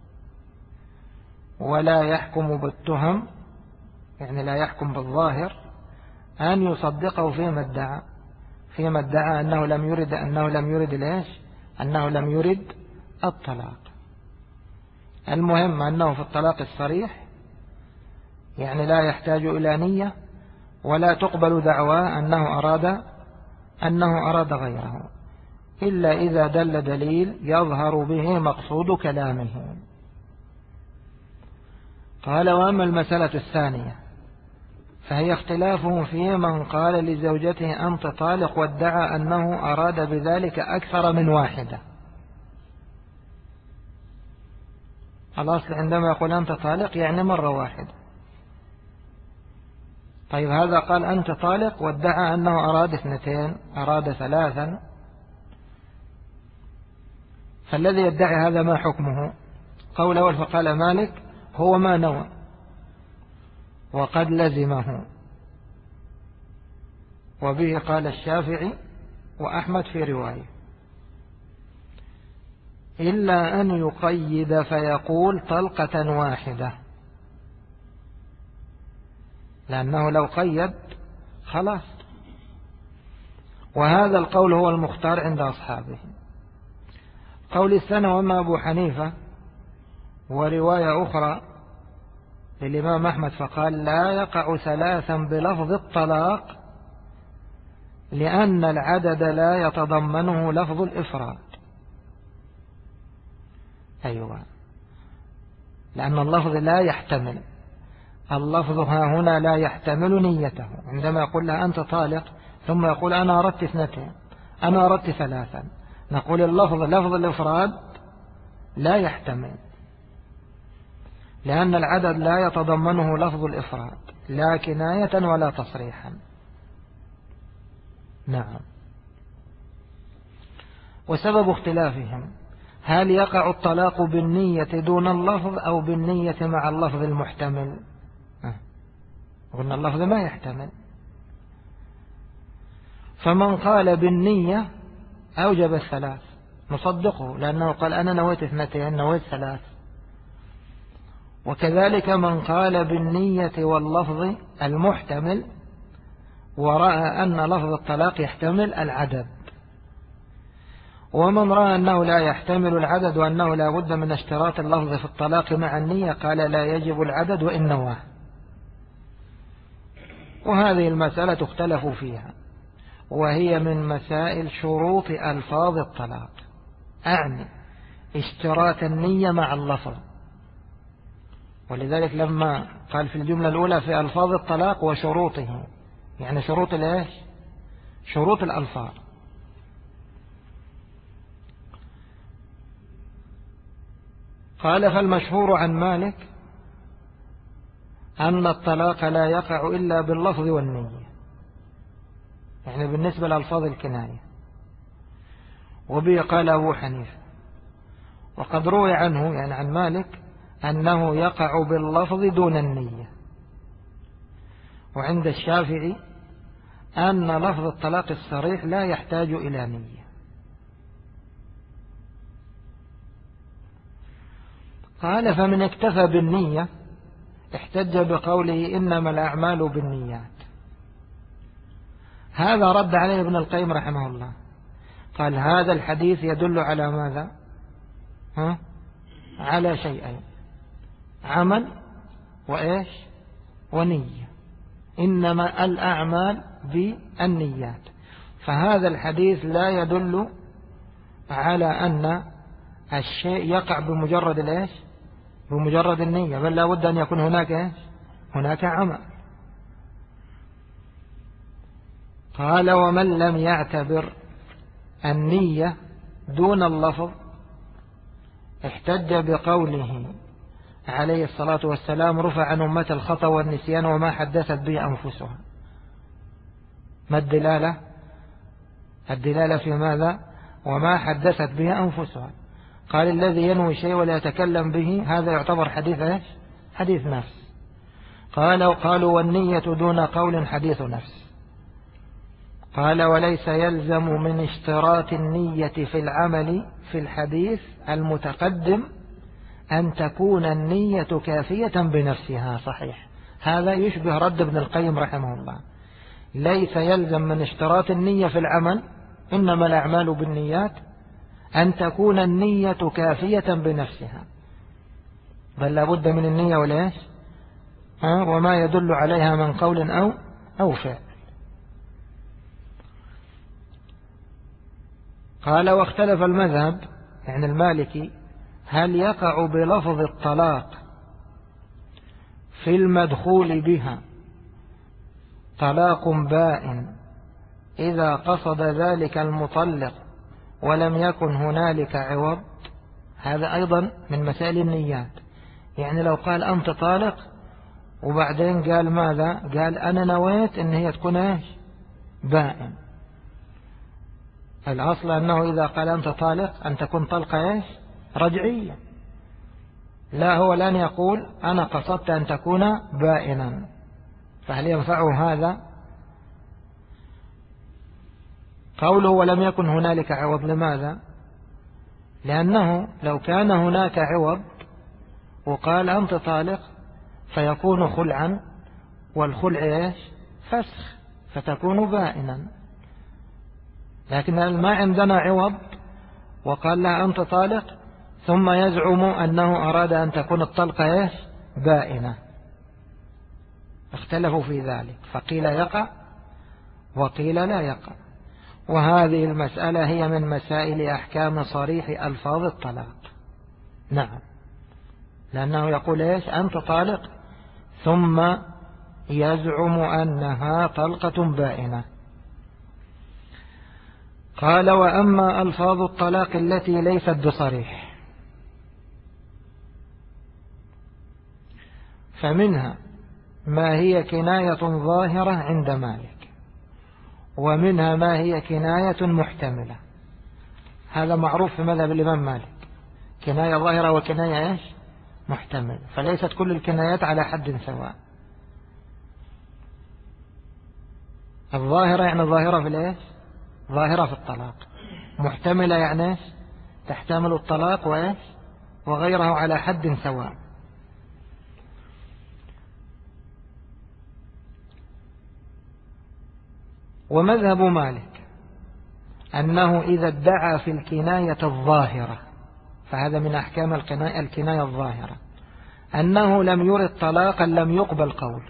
ولا يحكم بالتهم، يعني لا يحكم بالظاهر، أن يصدقه فيما ادعى. فيما ادعى أنه لم يرد ليش؟ أنه لم يرد الطلاق. المهم أنه في الطلاق الصريح يعني لا يحتاج إلى نية، ولا تقبل دعواه أنه أراد غيره، إلا إذا دل دليل يظهر به مقصود كلامه. قال: وأما المسألة الثانية فهي اختلافهم في من قال لزوجته أنت طالق وادعى أنه أراد بذلك أكثر من واحدة. الأصل عندما يقول أنت طالق يعني مرة واحدة. طيب هذا قال أنت طالق وادعى أنه أراد 2 أراد 3، فالذي يدعي هذا ما حكمه؟ قول أول فقال مالك: هو ما نوى وقد لزمه، وبه قال الشافعي وأحمد في رواية، إلا أن يقيد فيقول طلقة واحدة، لأنه لو قيد خلاص. وهذا القول هو المختار عند أصحابه. قول الثاني: وما أبو حنيفة، ورواية أخرى للإمام أحمد فقال: لا يقع 3 بلفظ الطلاق، لأن العدد لا يتضمنه لفظ الإفراد. أيوة، لأن اللفظ لا يحتمل، اللفظ ها هنا لا يحتمل نيته. عندما يقول لها أنت طالق ثم يقول أنا أردت 2 أنا أردت 3، نقول اللفظ لفظ الإفراد لا يحتمل، لأن العدد لا يتضمنه لفظ الإفراد لا كناية ولا تصريحا. نعم. وسبب اختلافهم: هل يقع الطلاق بالنية دون اللفظ أو بالنية مع اللفظ المحتمل؟ قلنا اللفظ ما يحتمل. فمن قال بالنية أوجب 3 نصدقه، لأنه قال أنا نويت 2 نويت 3. وكذلك من قال بالنية واللفظ المحتمل ورأى أن لفظ الطلاق يحتمل العدد. ومن رأى أنه لا يحتمل العدد وأنه لا بد من اشتراط اللفظ في الطلاق مع النية قال لا يجب العدد وإن نواه. وهذه المسألة اختلفوا فيها، وهي من مسائل شروط ألفاظ الطلاق، أعني اشتراط النية مع اللفظ. ولذلك لما قال في الجملة الأولى في ألفاظ الطلاق وشروطه، يعني شروط الإيش؟ شروط الألفاظ. قال: فالمشهور عن مالك أن الطلاق لا يقع إلا باللفظ والنية، يعني بالنسبة لألفاظ الكناية. وبه قال أبو حنيفة. وقد روي عنه يعني عن مالك أنه يقع باللفظ دون النية. وعند الشافعي أن لفظ الطلاق الصريح لا يحتاج إلى نية. قال: فمن اكتفى بالنية احتج بقوله إنما الأعمال بالنيات. هذا رد عليه ابن القيم رحمه الله، قال هذا الحديث يدل على ماذا؟ على شيئين: عمل وإيش؟ ونية. إنما الأعمال بالنيات. فهذا الحديث لا يدل على أن الشيء يقع بمجرد الإيش؟ بمجرد النية، بل لا بد أن يكون هناك إيش؟ هناك عمل. قال: ومن لم يعتبر النية دون اللفظ احتج بقوله عليه الصلاة والسلام: رفع عن أمة الخطأ والنسيان وما حدثت به أنفسها. ما الدلالة؟ الدلالة في ماذا؟ وما حدثت به أنفسها. قال: الذي ينوي شيء ولا يتكلم به هذا يعتبر حديث إيش؟ حديث نفس. قالوا: والنية دون قول حديث نفس. قال: وليس يلزم من اشتراط النية في العمل في الحديث المتقدم أن تكون النية كافية بنفسها. صحيح، هذا يشبه رد ابن القيم رحمه الله. ليس يلزم من اشتراط النية في العمل، إنما الأعمال بالنيات، أن تكون النية كافية بنفسها، بل لابد من النية وليش وما يدل عليها من قول أو فعل. قال واختلف المذهب يعني المالكي هل يقع بلفظ الطلاق في المدخول بها طلاق بائن إذا قصد ذلك المطلق ولم يكن هنالك عوض. هذا أيضا من مسائل النيات، يعني لو قال أنت طالق وبعدين قال ماذا؟ قال أنا نويت إن هي تكون بائن. الأصل أنه إذا قال أنت طالق أن تكون طلقة رجعية، لا هو لن يقول أنا قصدت أن تكون بائنا. فهل ينفعه هذا؟ قوله ولم يكن هنالك عوض، لماذا؟ لأنه لو كان هناك عوض وقال أنت طالق فيكون خلعا، والخلع فسخ فتكون بائنا. لكن ما عندنا عوض وقال لها أنت طالق ثم يزعم أنه أراد أن تكون الطلقة بائنة. اختلفوا في ذلك، فقيل يقع وقيل لا يقع. وهذه المسألة هي من مسائل أحكام صريح ألفاظ الطلاق. نعم، لأنه يقول أنت طالق ثم يزعم أنها طلقة بائنة. قال وأما ألفاظ الطلاق التي ليست بصريح فمنها ما هي كناية ظاهرة عند مالك، ومنها ما هي كناية محتملة. هذا معروف في مذهب الإمام مالك، كناية ظاهرة وكناية محتملة، فليست كل الكنايات على حد سواء. الظاهرة يعني ظاهرة في ظاهرة في الطلاق، محتملة يعني تحتمل الطلاق وغيره على حد سواء. ومذهب مالك أنه إذا ادعى في الكناية الظاهرة، فهذا من أحكام الكناية الظاهرة، أنه لم يرد طلاقا لم يقبل قول،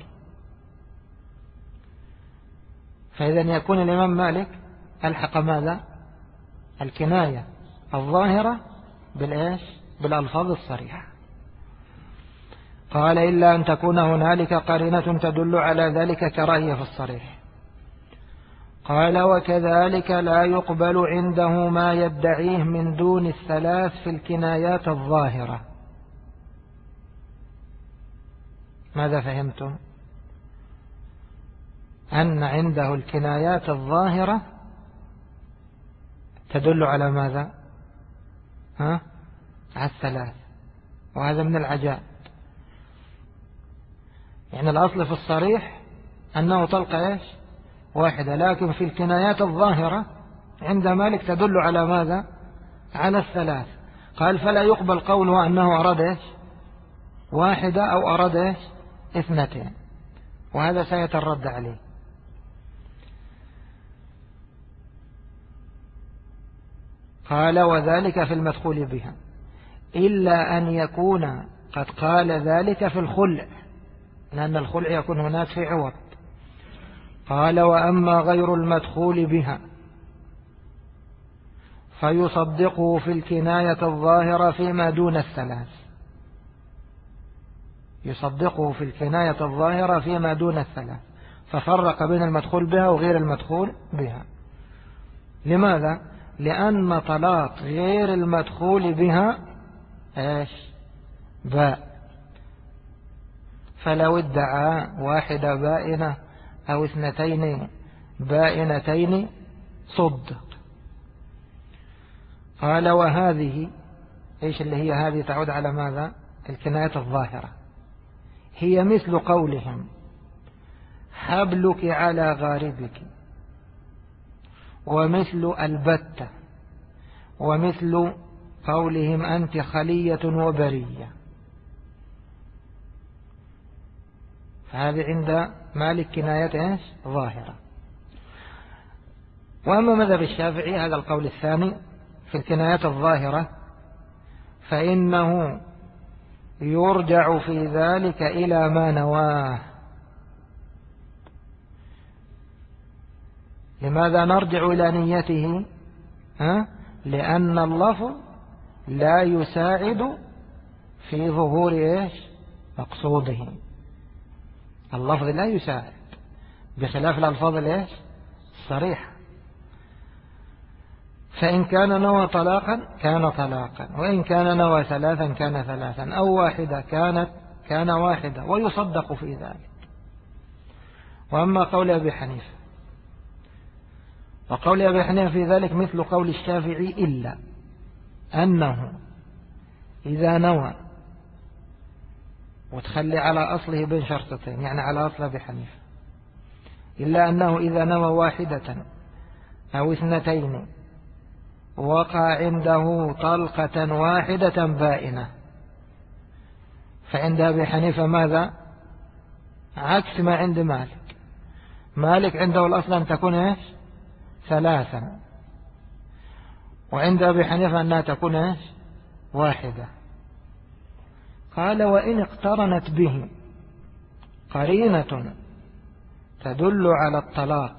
فإذا يكون الإمام مالك ألحق ماذا؟ الكناية الظاهرة بالألفاظ الصريحة. قال إلا أن تكون هنالك قرينة تدل على ذلك كراهية في الصريح. قال وكذلك لا يقبل عنده ما يدعيه من دون الثلاث في الكنايات الظاهرة. ماذا فهمتم؟ أن عنده الكنايات الظاهرة تدل على ماذا؟ على الثلاث، وهذا من العجائب. يعني الأصل في الصريح أنه طلقة واحدة، لكن في الكنايات الظاهرة عند مالك تدل على ماذا؟ على الثلاث. قال فلا يقبل قوله أنه أراد واحدة أو أراد اثنتين، وهذا سيترد عليه. قال وذلك في المدخول بها إلا أن يكون قد قال ذلك في الخلع، لأن الخلع يكون هناك في عوض. قال وأما غير المدخول بها فيصدقه في الكناية الظاهرة فيما دون الثلاث، يصدقه في الكناية الظاهرة فيما دون الثلاث، ففرق بين المدخول بها وغير المدخول بها. لماذا؟ لأن طلاق غير المدخول بها باء، فلو ادعى واحدة بائنة أو اثنتين بائنتين صدق. قال وهذه اللي هي هذه تعود على ماذا؟ الكناية الظاهرة، هي مثل قولهم حبلك على غاربك، ومثل البتة، ومثل قولهم أنت خلية وبرية. هذه عند مالك كناية ظاهرة. وأما مذهب الشافعي هذا القول الثاني في الكنايات الظاهرة فإنه يرجع في ذلك إلى ما نواه. لماذا نرجع إلى نيته؟ لأن اللفظ لا يساعد في ظهور مقصوده. اللفظ لا يساعد بخلاف الألفاظ الصريحة. فإن كان نوى طلاقا كان طلاقا، وإن كان نوى ثلاثا كان ثلاثا، أو واحدة كان واحدة، ويصدق في ذلك. وأما قول أبي حنيفة وقول أبي حنيفة في ذلك مثل قول الشافعي، إلا أنه إذا نوى، وتخلي على أصله بين شرطتين، يعني على أصل أبي حنيفة، إلا أنه إذا نوى واحدة أو اثنتين وقع عنده طلقة واحدة بائنة. فعند أبي حنيفة ماذا؟ عكس ما عند مالك. مالك عنده الأصل أن تكون ثلاثا، وعند أبي حنيفة أنها تكون واحدة. قال وإن اقترنت به قرينة تدل على الطلاق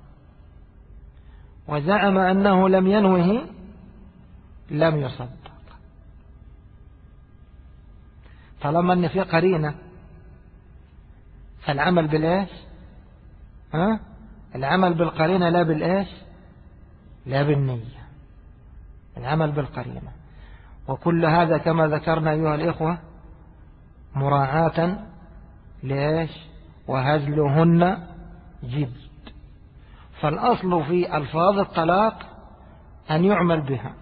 وزعم أنه لم ينوه لم يصدق. طالما أن في قرينة فالعمل العمل بالقرينة لا بالنية، العمل بالقرينة. وكل هذا كما ذكرنا أيها الإخوة مراعاة وهزلهن جد. فالأصل في ألفاظ الطلاق أن يعمل بها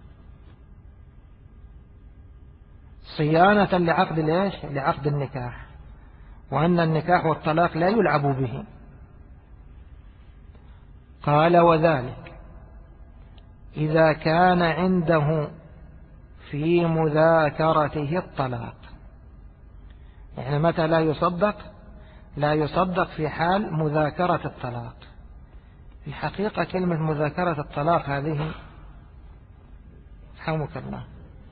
صيانة لعقد النكاح، وأن النكاح والطلاق لا يلعب به. قال وذلك إذا كان عنده في مذاكرته الطلاق. يعني متى لا يصدق؟ لا يصدق في حال مذاكرة الطلاق. في الحقيقة كلمة مذاكرة الطلاق هذه حمك الله،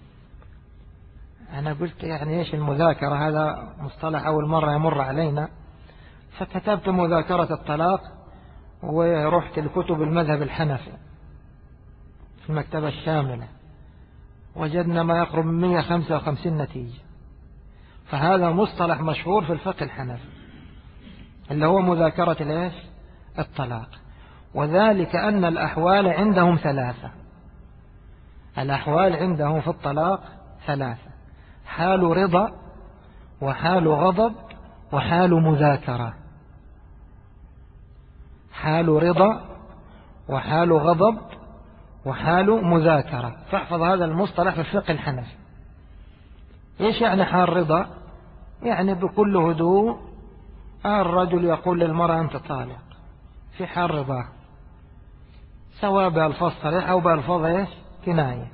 أنا قلت يعني إيش المذاكرة؟ هذا مصطلح أول مرة يمر علينا، فكتبت مذاكرة الطلاق ورحت الكتب المذهب الحنفي في المكتبة الشاملة، وجدنا ما يقرب من 155 نتيجة. فهذا مصطلح مشهور في الفقه الحنفي اللي هو مذاكرة الطلاق. وذلك أن الأحوال عندهم ثلاثة. الأحوال عندهم في الطلاق ثلاثة: حال رضا، وحال غضب، وحال مذاكرة. حال رضا وحال غضب وحال مذاكرة. فاحفظ هذا المصطلح في الفقه الحنفي. إيش يعني حال رضا؟ يعني بكل هدوء الرجل يقول للمرأة أنت طالق في حال رضاه، سواء بألفاظ صريحة أو بألفاظ كناية.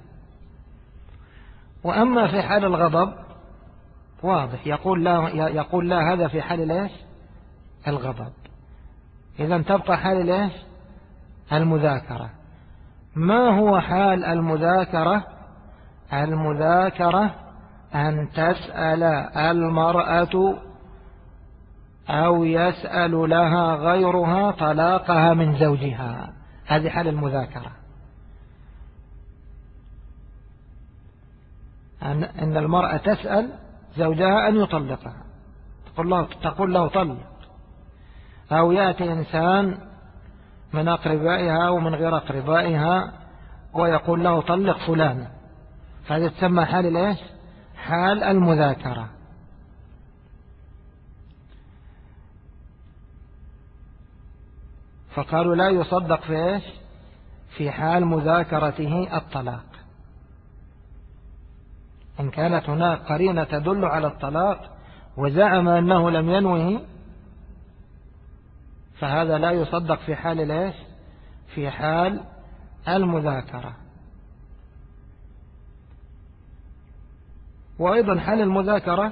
وأما في حال الغضب واضح، يقول لا هذا في حال الغضب. إذن تبقى حال المذاكرة. ما هو حال المذاكرة؟ المذاكرة أن تسأل المرأة أو يسأل لها غيرها طلاقها من زوجها. هذه حال المذاكرة، أن المرأة تسأل زوجها أن يطلقها، تقول له طلق. أو يأتي إنسان من أقربائها أو من غير أقربائها ويقول له طلق فلان. فهذا تسمى حال حال المذاكرة. فقالوا لا يصدق في حال مذاكرته الطلاق. إن كانت هناك قرينة تدل على الطلاق وزعم أنه لم ينوه، فهذا لا يصدق في حال في حال المذاكرة. وأيضا حال المذاكرة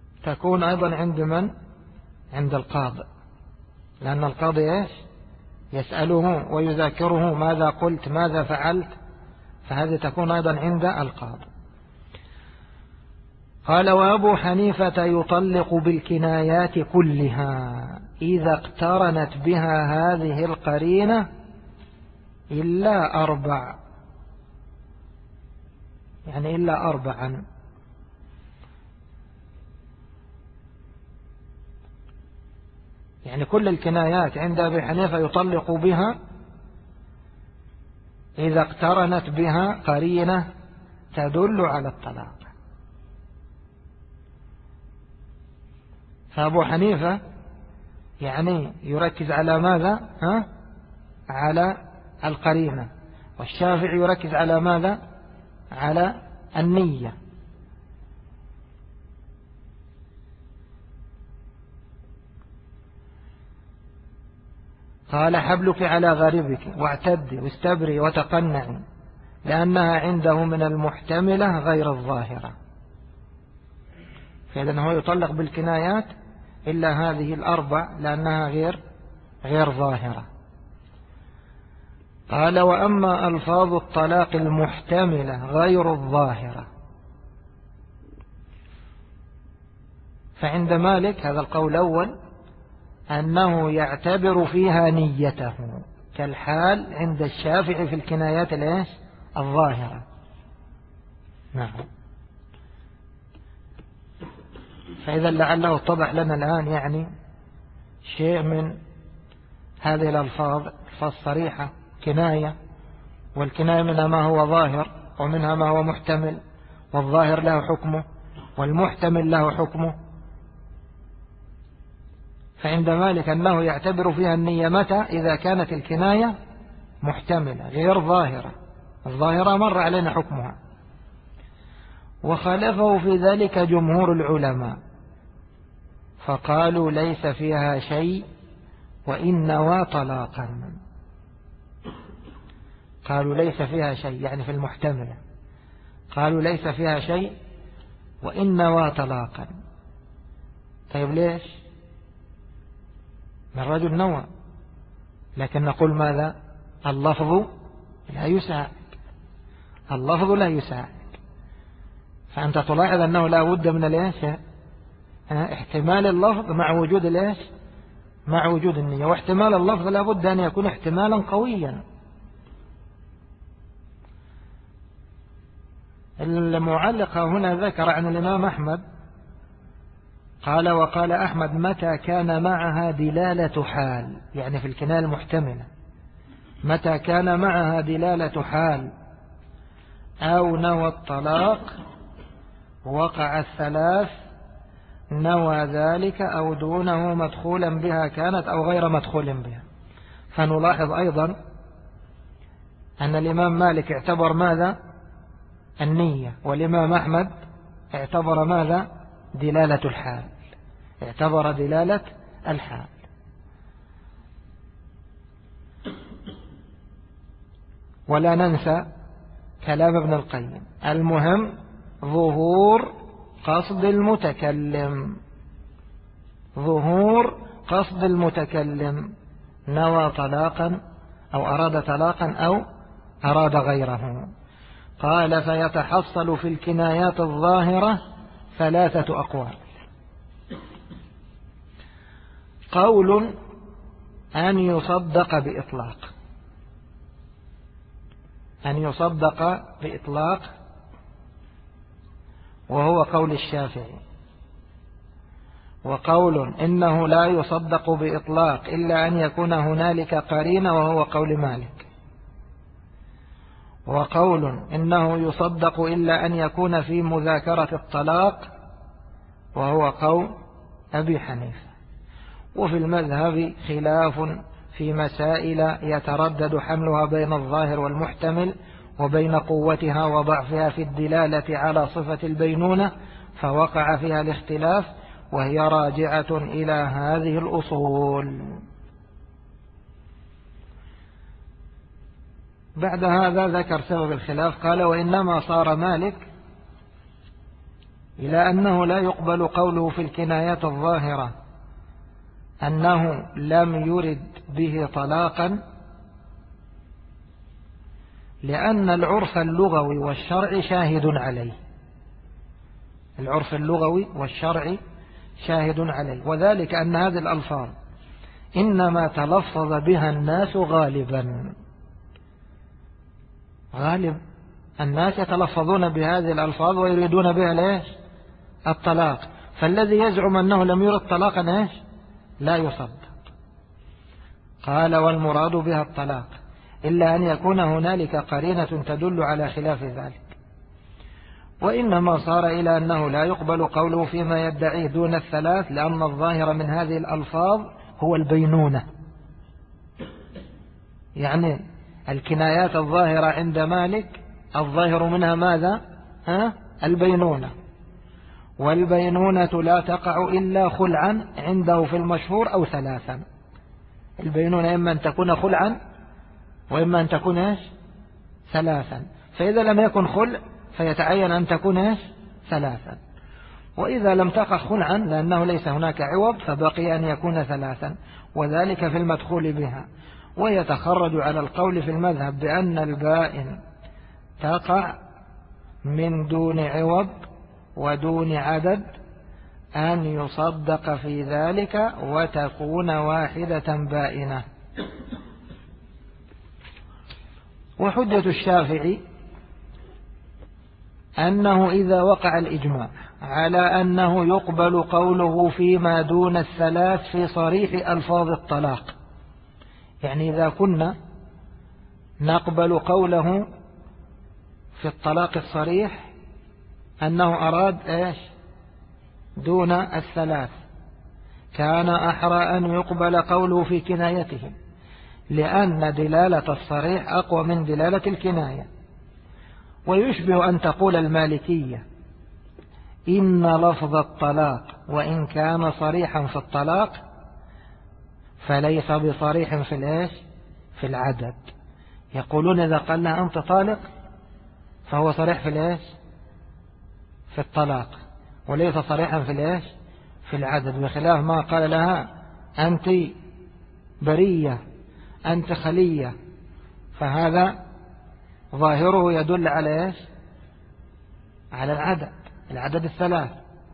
تكون أيضا عند من؟ عند القاضي، لأن القاضي يسأله ويذاكره ماذا قلت ماذا فعلت، فهذه تكون أيضا عند القاضي. قال وأبو حنيفة يطلق بالكنايات كلها إذا اقترنت بها هذه القرينة إلا 4، يعني إلا 4. يعني كل الكنايات عند أبي حنيفة يطلق بها إذا اقترنت بها قرينة تدل على الطلاق. فأبو حنيفة يعني يركز على ماذا؟ على القرينة. والشافعي يركز على ماذا؟ على النية. قال حبلك على غاربك واعتدي واستبري وتقنعي لأنها عنده من المحتملة غير الظاهرة. فإذن هو يطلق بالكنايات إلا هذه 4 لأنها غير ظاهرة. قال وأما ألفاظ الطلاق المحتملة غير الظاهرة فعند مالك هذا القول الأول أنه يعتبر فيها نيته كالحال عند الشافعي في الكنايات الظاهرة. نعم. فإذا لعله اتضح لنا الآن يعني شيء من هذه الألفاظ الصريحة كناية، والكناية منها ما هو ظاهر ومنها ما هو محتمل، والظاهر له حكمه والمحتمل له حكمه. فعند مالك أنه يعتبر فيها النية متى؟ إذا كانت الكناية محتملة غير ظاهرة، الظاهرة مر علينا حكمها. وخالفه في ذلك جمهور العلماء فقالوا ليس فيها شيء وإن نوى طلاقا. قالوا ليس فيها شيء يعني في المحتملة، قالوا ليس فيها شيء وإن نوى طلاقا. طيب ليش؟ من الرجل نوى، لكن نقول ماذا؟ اللفظ لا يساعد، اللفظ لا يساعد. فأنت تلاحظ أنه لا بد من احتمال اللفظ مع وجود مع وجود النية، واحتمال اللفظ لا بد أن يكون احتمالا قويا. المعلقة هنا ذكر عن الإمام أحمد قال وقال أحمد متى كان معها دلالة حال، يعني في الكناية المحتملة متى كان معها دلالة حال أو نوى الطلاق وقع الثلاث نوى ذلك أو دونه مدخولا بها كانت أو غير مدخول بها. فنلاحظ أيضا أن الإمام مالك اعتبر ماذا؟ النية، والإمام أحمد اعتبر ماذا؟ دلالة الحال، اعتبر دلالة الحال. ولا ننسى كلام ابن القيم المهم ظهور قصد المتكلم، ظهور قصد المتكلم نوى طلاقا أو أراد طلاقا أو أراد غيره. قال فيتحصل في الكنايات الظاهرة 3 أقوال. قول أن يصدق بإطلاق، أن يصدق بإطلاق وهو قول الشافعي، وقول إنه لا يصدق بإطلاق إلا أن يكون هنالك قرينة وهو قول مالك، وقول إنه يصدق إلا أن يكون في مذاكرة الطلاق وهو قول أبي حنيفة. وفي المذهب خلاف في مسائل يتردد حملها بين الظاهر والمحتمل وبين قوتها وضعفها في الدلالة على صفة البينونة، فوقع فيها الاختلاف وهي راجعة إلى هذه الأصول. بعد هذا ذكر سبب الخلاف قال وإنما صار مالك إلى أنه لا يقبل قوله في الكنايات الظاهرة أنه لم يرد به طلاقا لأن العرف اللغوي والشرعي شاهد عليه. العرف اللغوي والشرعي شاهد عليه، وذلك أن هذه الألفاظ إنما تلفظ بها الناس غالبا. غالب الناس يتلفظون بهذه الألفاظ ويريدون بها ليش؟ الطلاق. فالذي يزعم أنه لم يرد طلاقا ليش؟ لا يصدق. قال والمراد بها الطلاق إلا أن يكون هنالك قرينة تدل على خلاف ذلك، وإنما صار إلى أنه لا يقبل قوله فيما يدعيه دون الثلاث، لأن الظاهر من هذه الألفاظ هو البينونة. يعني الكنايات الظاهرة عند مالك الظاهر منها ماذا؟ البينونة، والبينونة لا تقع إلا خلعا عنده في المشهور أو ثلاثا. البينونة إما أن تكون خلعا وإما أن تكون ثلاثا، فإذا لم يكن خلع فيتعين أن تكون ثلاثا، وإذا لم تقع خلعا لأنه ليس هناك عوض فبقي أن يكون ثلاثا، وذلك في المدخول بها. ويتخرج على القول في المذهب بأن البائن تقع من دون عوض ودون عدد أن يصدق في ذلك وتكون واحدة بائنة. وحجة الشافعي أنه إذا وقع الإجماع على أنه يقبل قوله فيما دون الثلاث في صريح ألفاظ الطلاق، يعني إذا كنا نقبل قوله في الطلاق الصريح أنه أراد دون الثلاث، كان أحرى أن يقبل قوله في كنايته، لأن دلالة الصريح أقوى من دلالة الكناية. ويشبه أن تقول المالكية إن لفظ الطلاق وإن كان صريحا في الطلاق فليس بصريح في العدد. يقولون إذا قال لها أنت طالق فهو صريح في الطلاق، وليس صريحا في العدد، بخلاف ما قال لها أنت برية أنت خلية، فهذا ظاهره يدل على على العدد الثلاث.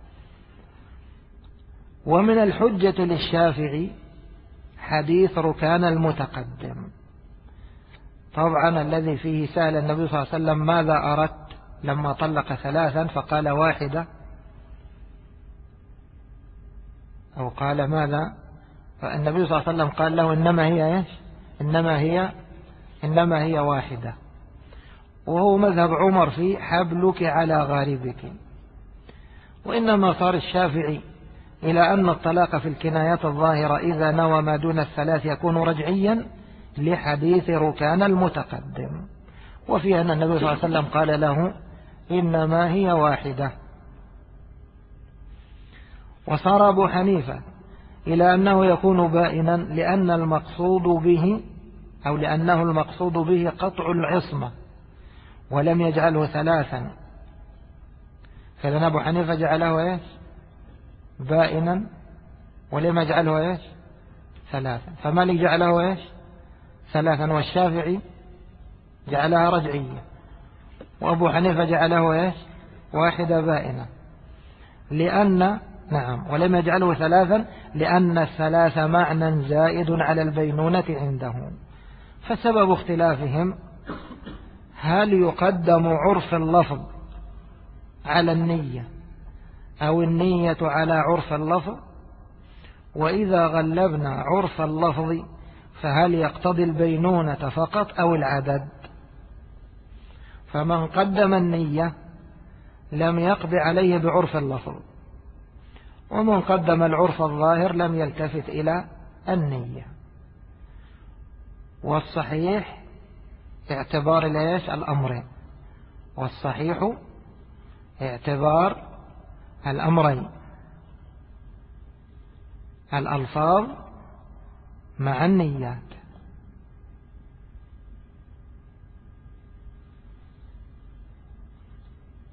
ومن الحجة للشافعي حديث ركان المتقدم، طبعا الذي فيه سأل النبي صلى الله عليه وسلم ماذا أردت لما طلق ثلاثا فقال واحدة، أو قال ماذا؟ فالنبي صلى الله عليه وسلم قال له إنما هي واحدة. وهو مذهب عمر في حبلك على غاربك. وإنما صار الشافعي إلى أن الطلاق في الكنايات الظاهرة إذا نوى ما دون الثلاث يكون رجعيا لحديث ركان المتقدم، وفي أن النبي صلى الله عليه وسلم قال له إنما هي واحدة. وصار أبو حنيفة إلى أنه يكون بائنا لأنه المقصود به قطع العصمة ولم يجعله ثلاثا، فإذا أبو حنيفة جعله بائنا ولم يجعله ثلاثا، فمالك جعله ثلاثا، والشافعي جعلها رجعية، وأبو حنيفة جعله واحدة بائنة، ولم يجعله ثلاثا لأن الثلاث معنى زائد على البينونة عنده. فسبب اختلافهم هل يقدم عرف اللفظ على النية أو النية على عرف اللفظ؟ وإذا غلبنا عرف اللفظ فهل يقتضي البينونة فقط أو العدد؟ فمن قدم النية لم يقض عليه بعرف اللفظ، ومن قدم العرف الظاهر لم يلتفت إلى النية. والصحيح اعتبار الأمرين، والصحيح اعتبار الأمرين، الألفاظ مع النيات.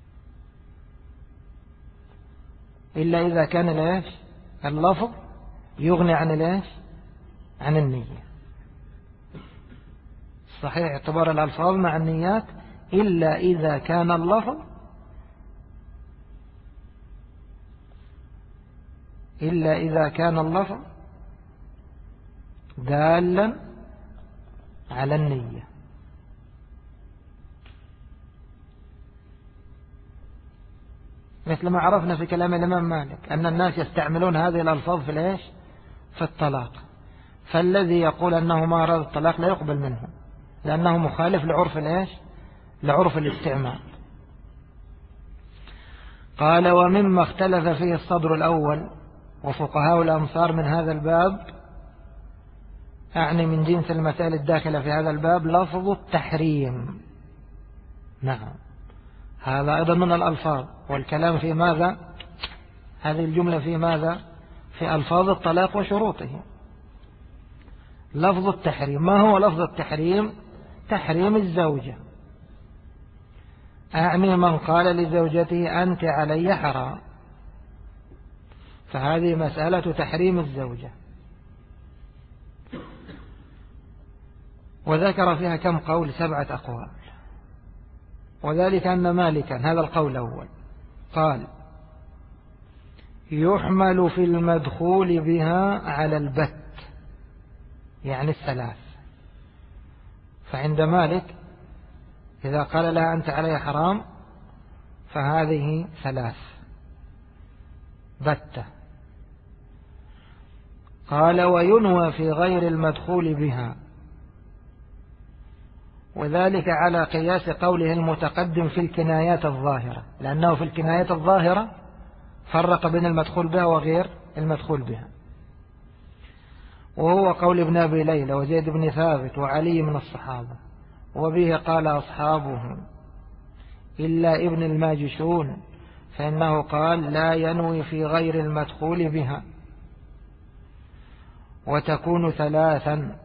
إلا إذا كان اللفظ يغني عن الايش؟ عن النية. صحيح اعتبار الألفاظ مع النيات إلا إذا كان اللفظ دالا على النية. مثل ما عرفنا في كلام الإمام مالك أن الناس يستعملون هذه الألفاظ في الإيش؟ في الطلاق، فالذي يقول أنه ما أراد الطلاق لا يقبل منه، لأنه مخالف لعرف الإيش؟ لعرف الاستعمال. قال: ومما اختلف فيه الصدر الأول وفقهاء الأمصار من هذا الباب، أعني من جنس المسائل الداخلة في هذا الباب، لفظ التحريم. نعم، هذا أيضا من الألفاظ، والكلام في ماذا؟ هذه الجملة في ماذا؟ في ألفاظ الطلاق وشروطه. لفظ التحريم، ما هو لفظ التحريم؟ تحريم الزوجة، أعني من قال لزوجته أنت علي حرام، فهذه مسألة تحريم الزوجة. وذكر فيها كم قول؟ 7 أقوال. وذلك أن مالكا، هذا القول الأول، قال: يحمل في المدخول بها على البت، يعني الثلاث. فعند مالك إذا قال لها أنت علي حرام فهذه 3 بتة. قال: وينوى في غير المدخول بها، وذلك على قياس قوله المتقدم في الكنايات الظاهرة، لأنه في الكنايات الظاهرة فرق بين المدخول بها وغير المدخول بها، وهو قول ابن أبي ليلى وزيد بن ثابت وعلي من الصحابة. وبه قال أصحابه إلا ابن الماجشون، فإنه قال: لا ينوي في غير المدخول بها، وتكون 3.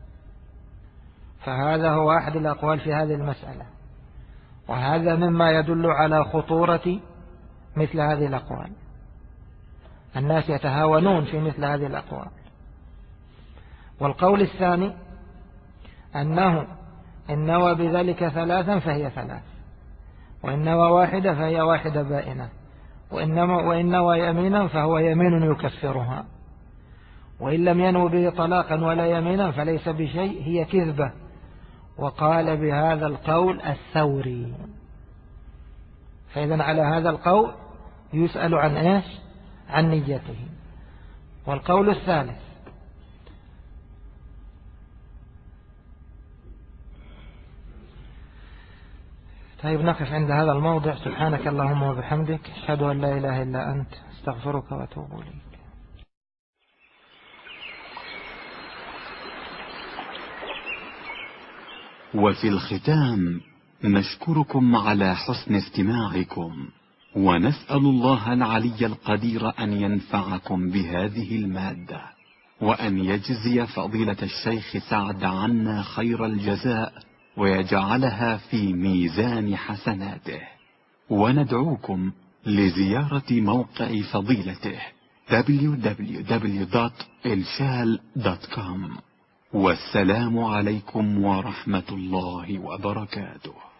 فهذا هو أحد الأقوال في هذه المسألة، وهذا مما يدل على خطورة مثل هذه الأقوال. الناس يتهاونون في مثل هذه الأقوال. والقول الثاني أنه إن نوى بذلك 3 فهي 3، وإن نوى 1 فهي 1 بائنة، وإن نوى يمينا فهو يمين يكفرها، وإن لم ينوي به طلاقا ولا يمينا فليس بشيء، هي كذبة. وقال بهذا القول الثوري. فإذا على هذا القول يسأل عن إيش؟ عن نيته. والقول الثالث: طيب نقف عند هذا الموضع. سبحانك اللهم وبحمدك، أشهد أن لا إله إلا أنت، استغفرك وأتوب إليك. وفي الختام نشكركم على حسن استماعكم، ونسأل الله العلي القدير أن ينفعكم بهذه المادة، وأن يجزي فضيلة الشيخ سعد عنا خير الجزاء، ويجعلها في ميزان حسناته. وندعوكم لزيارة موقع فضيلته www.elshal.com. والسلام عليكم ورحمة الله وبركاته.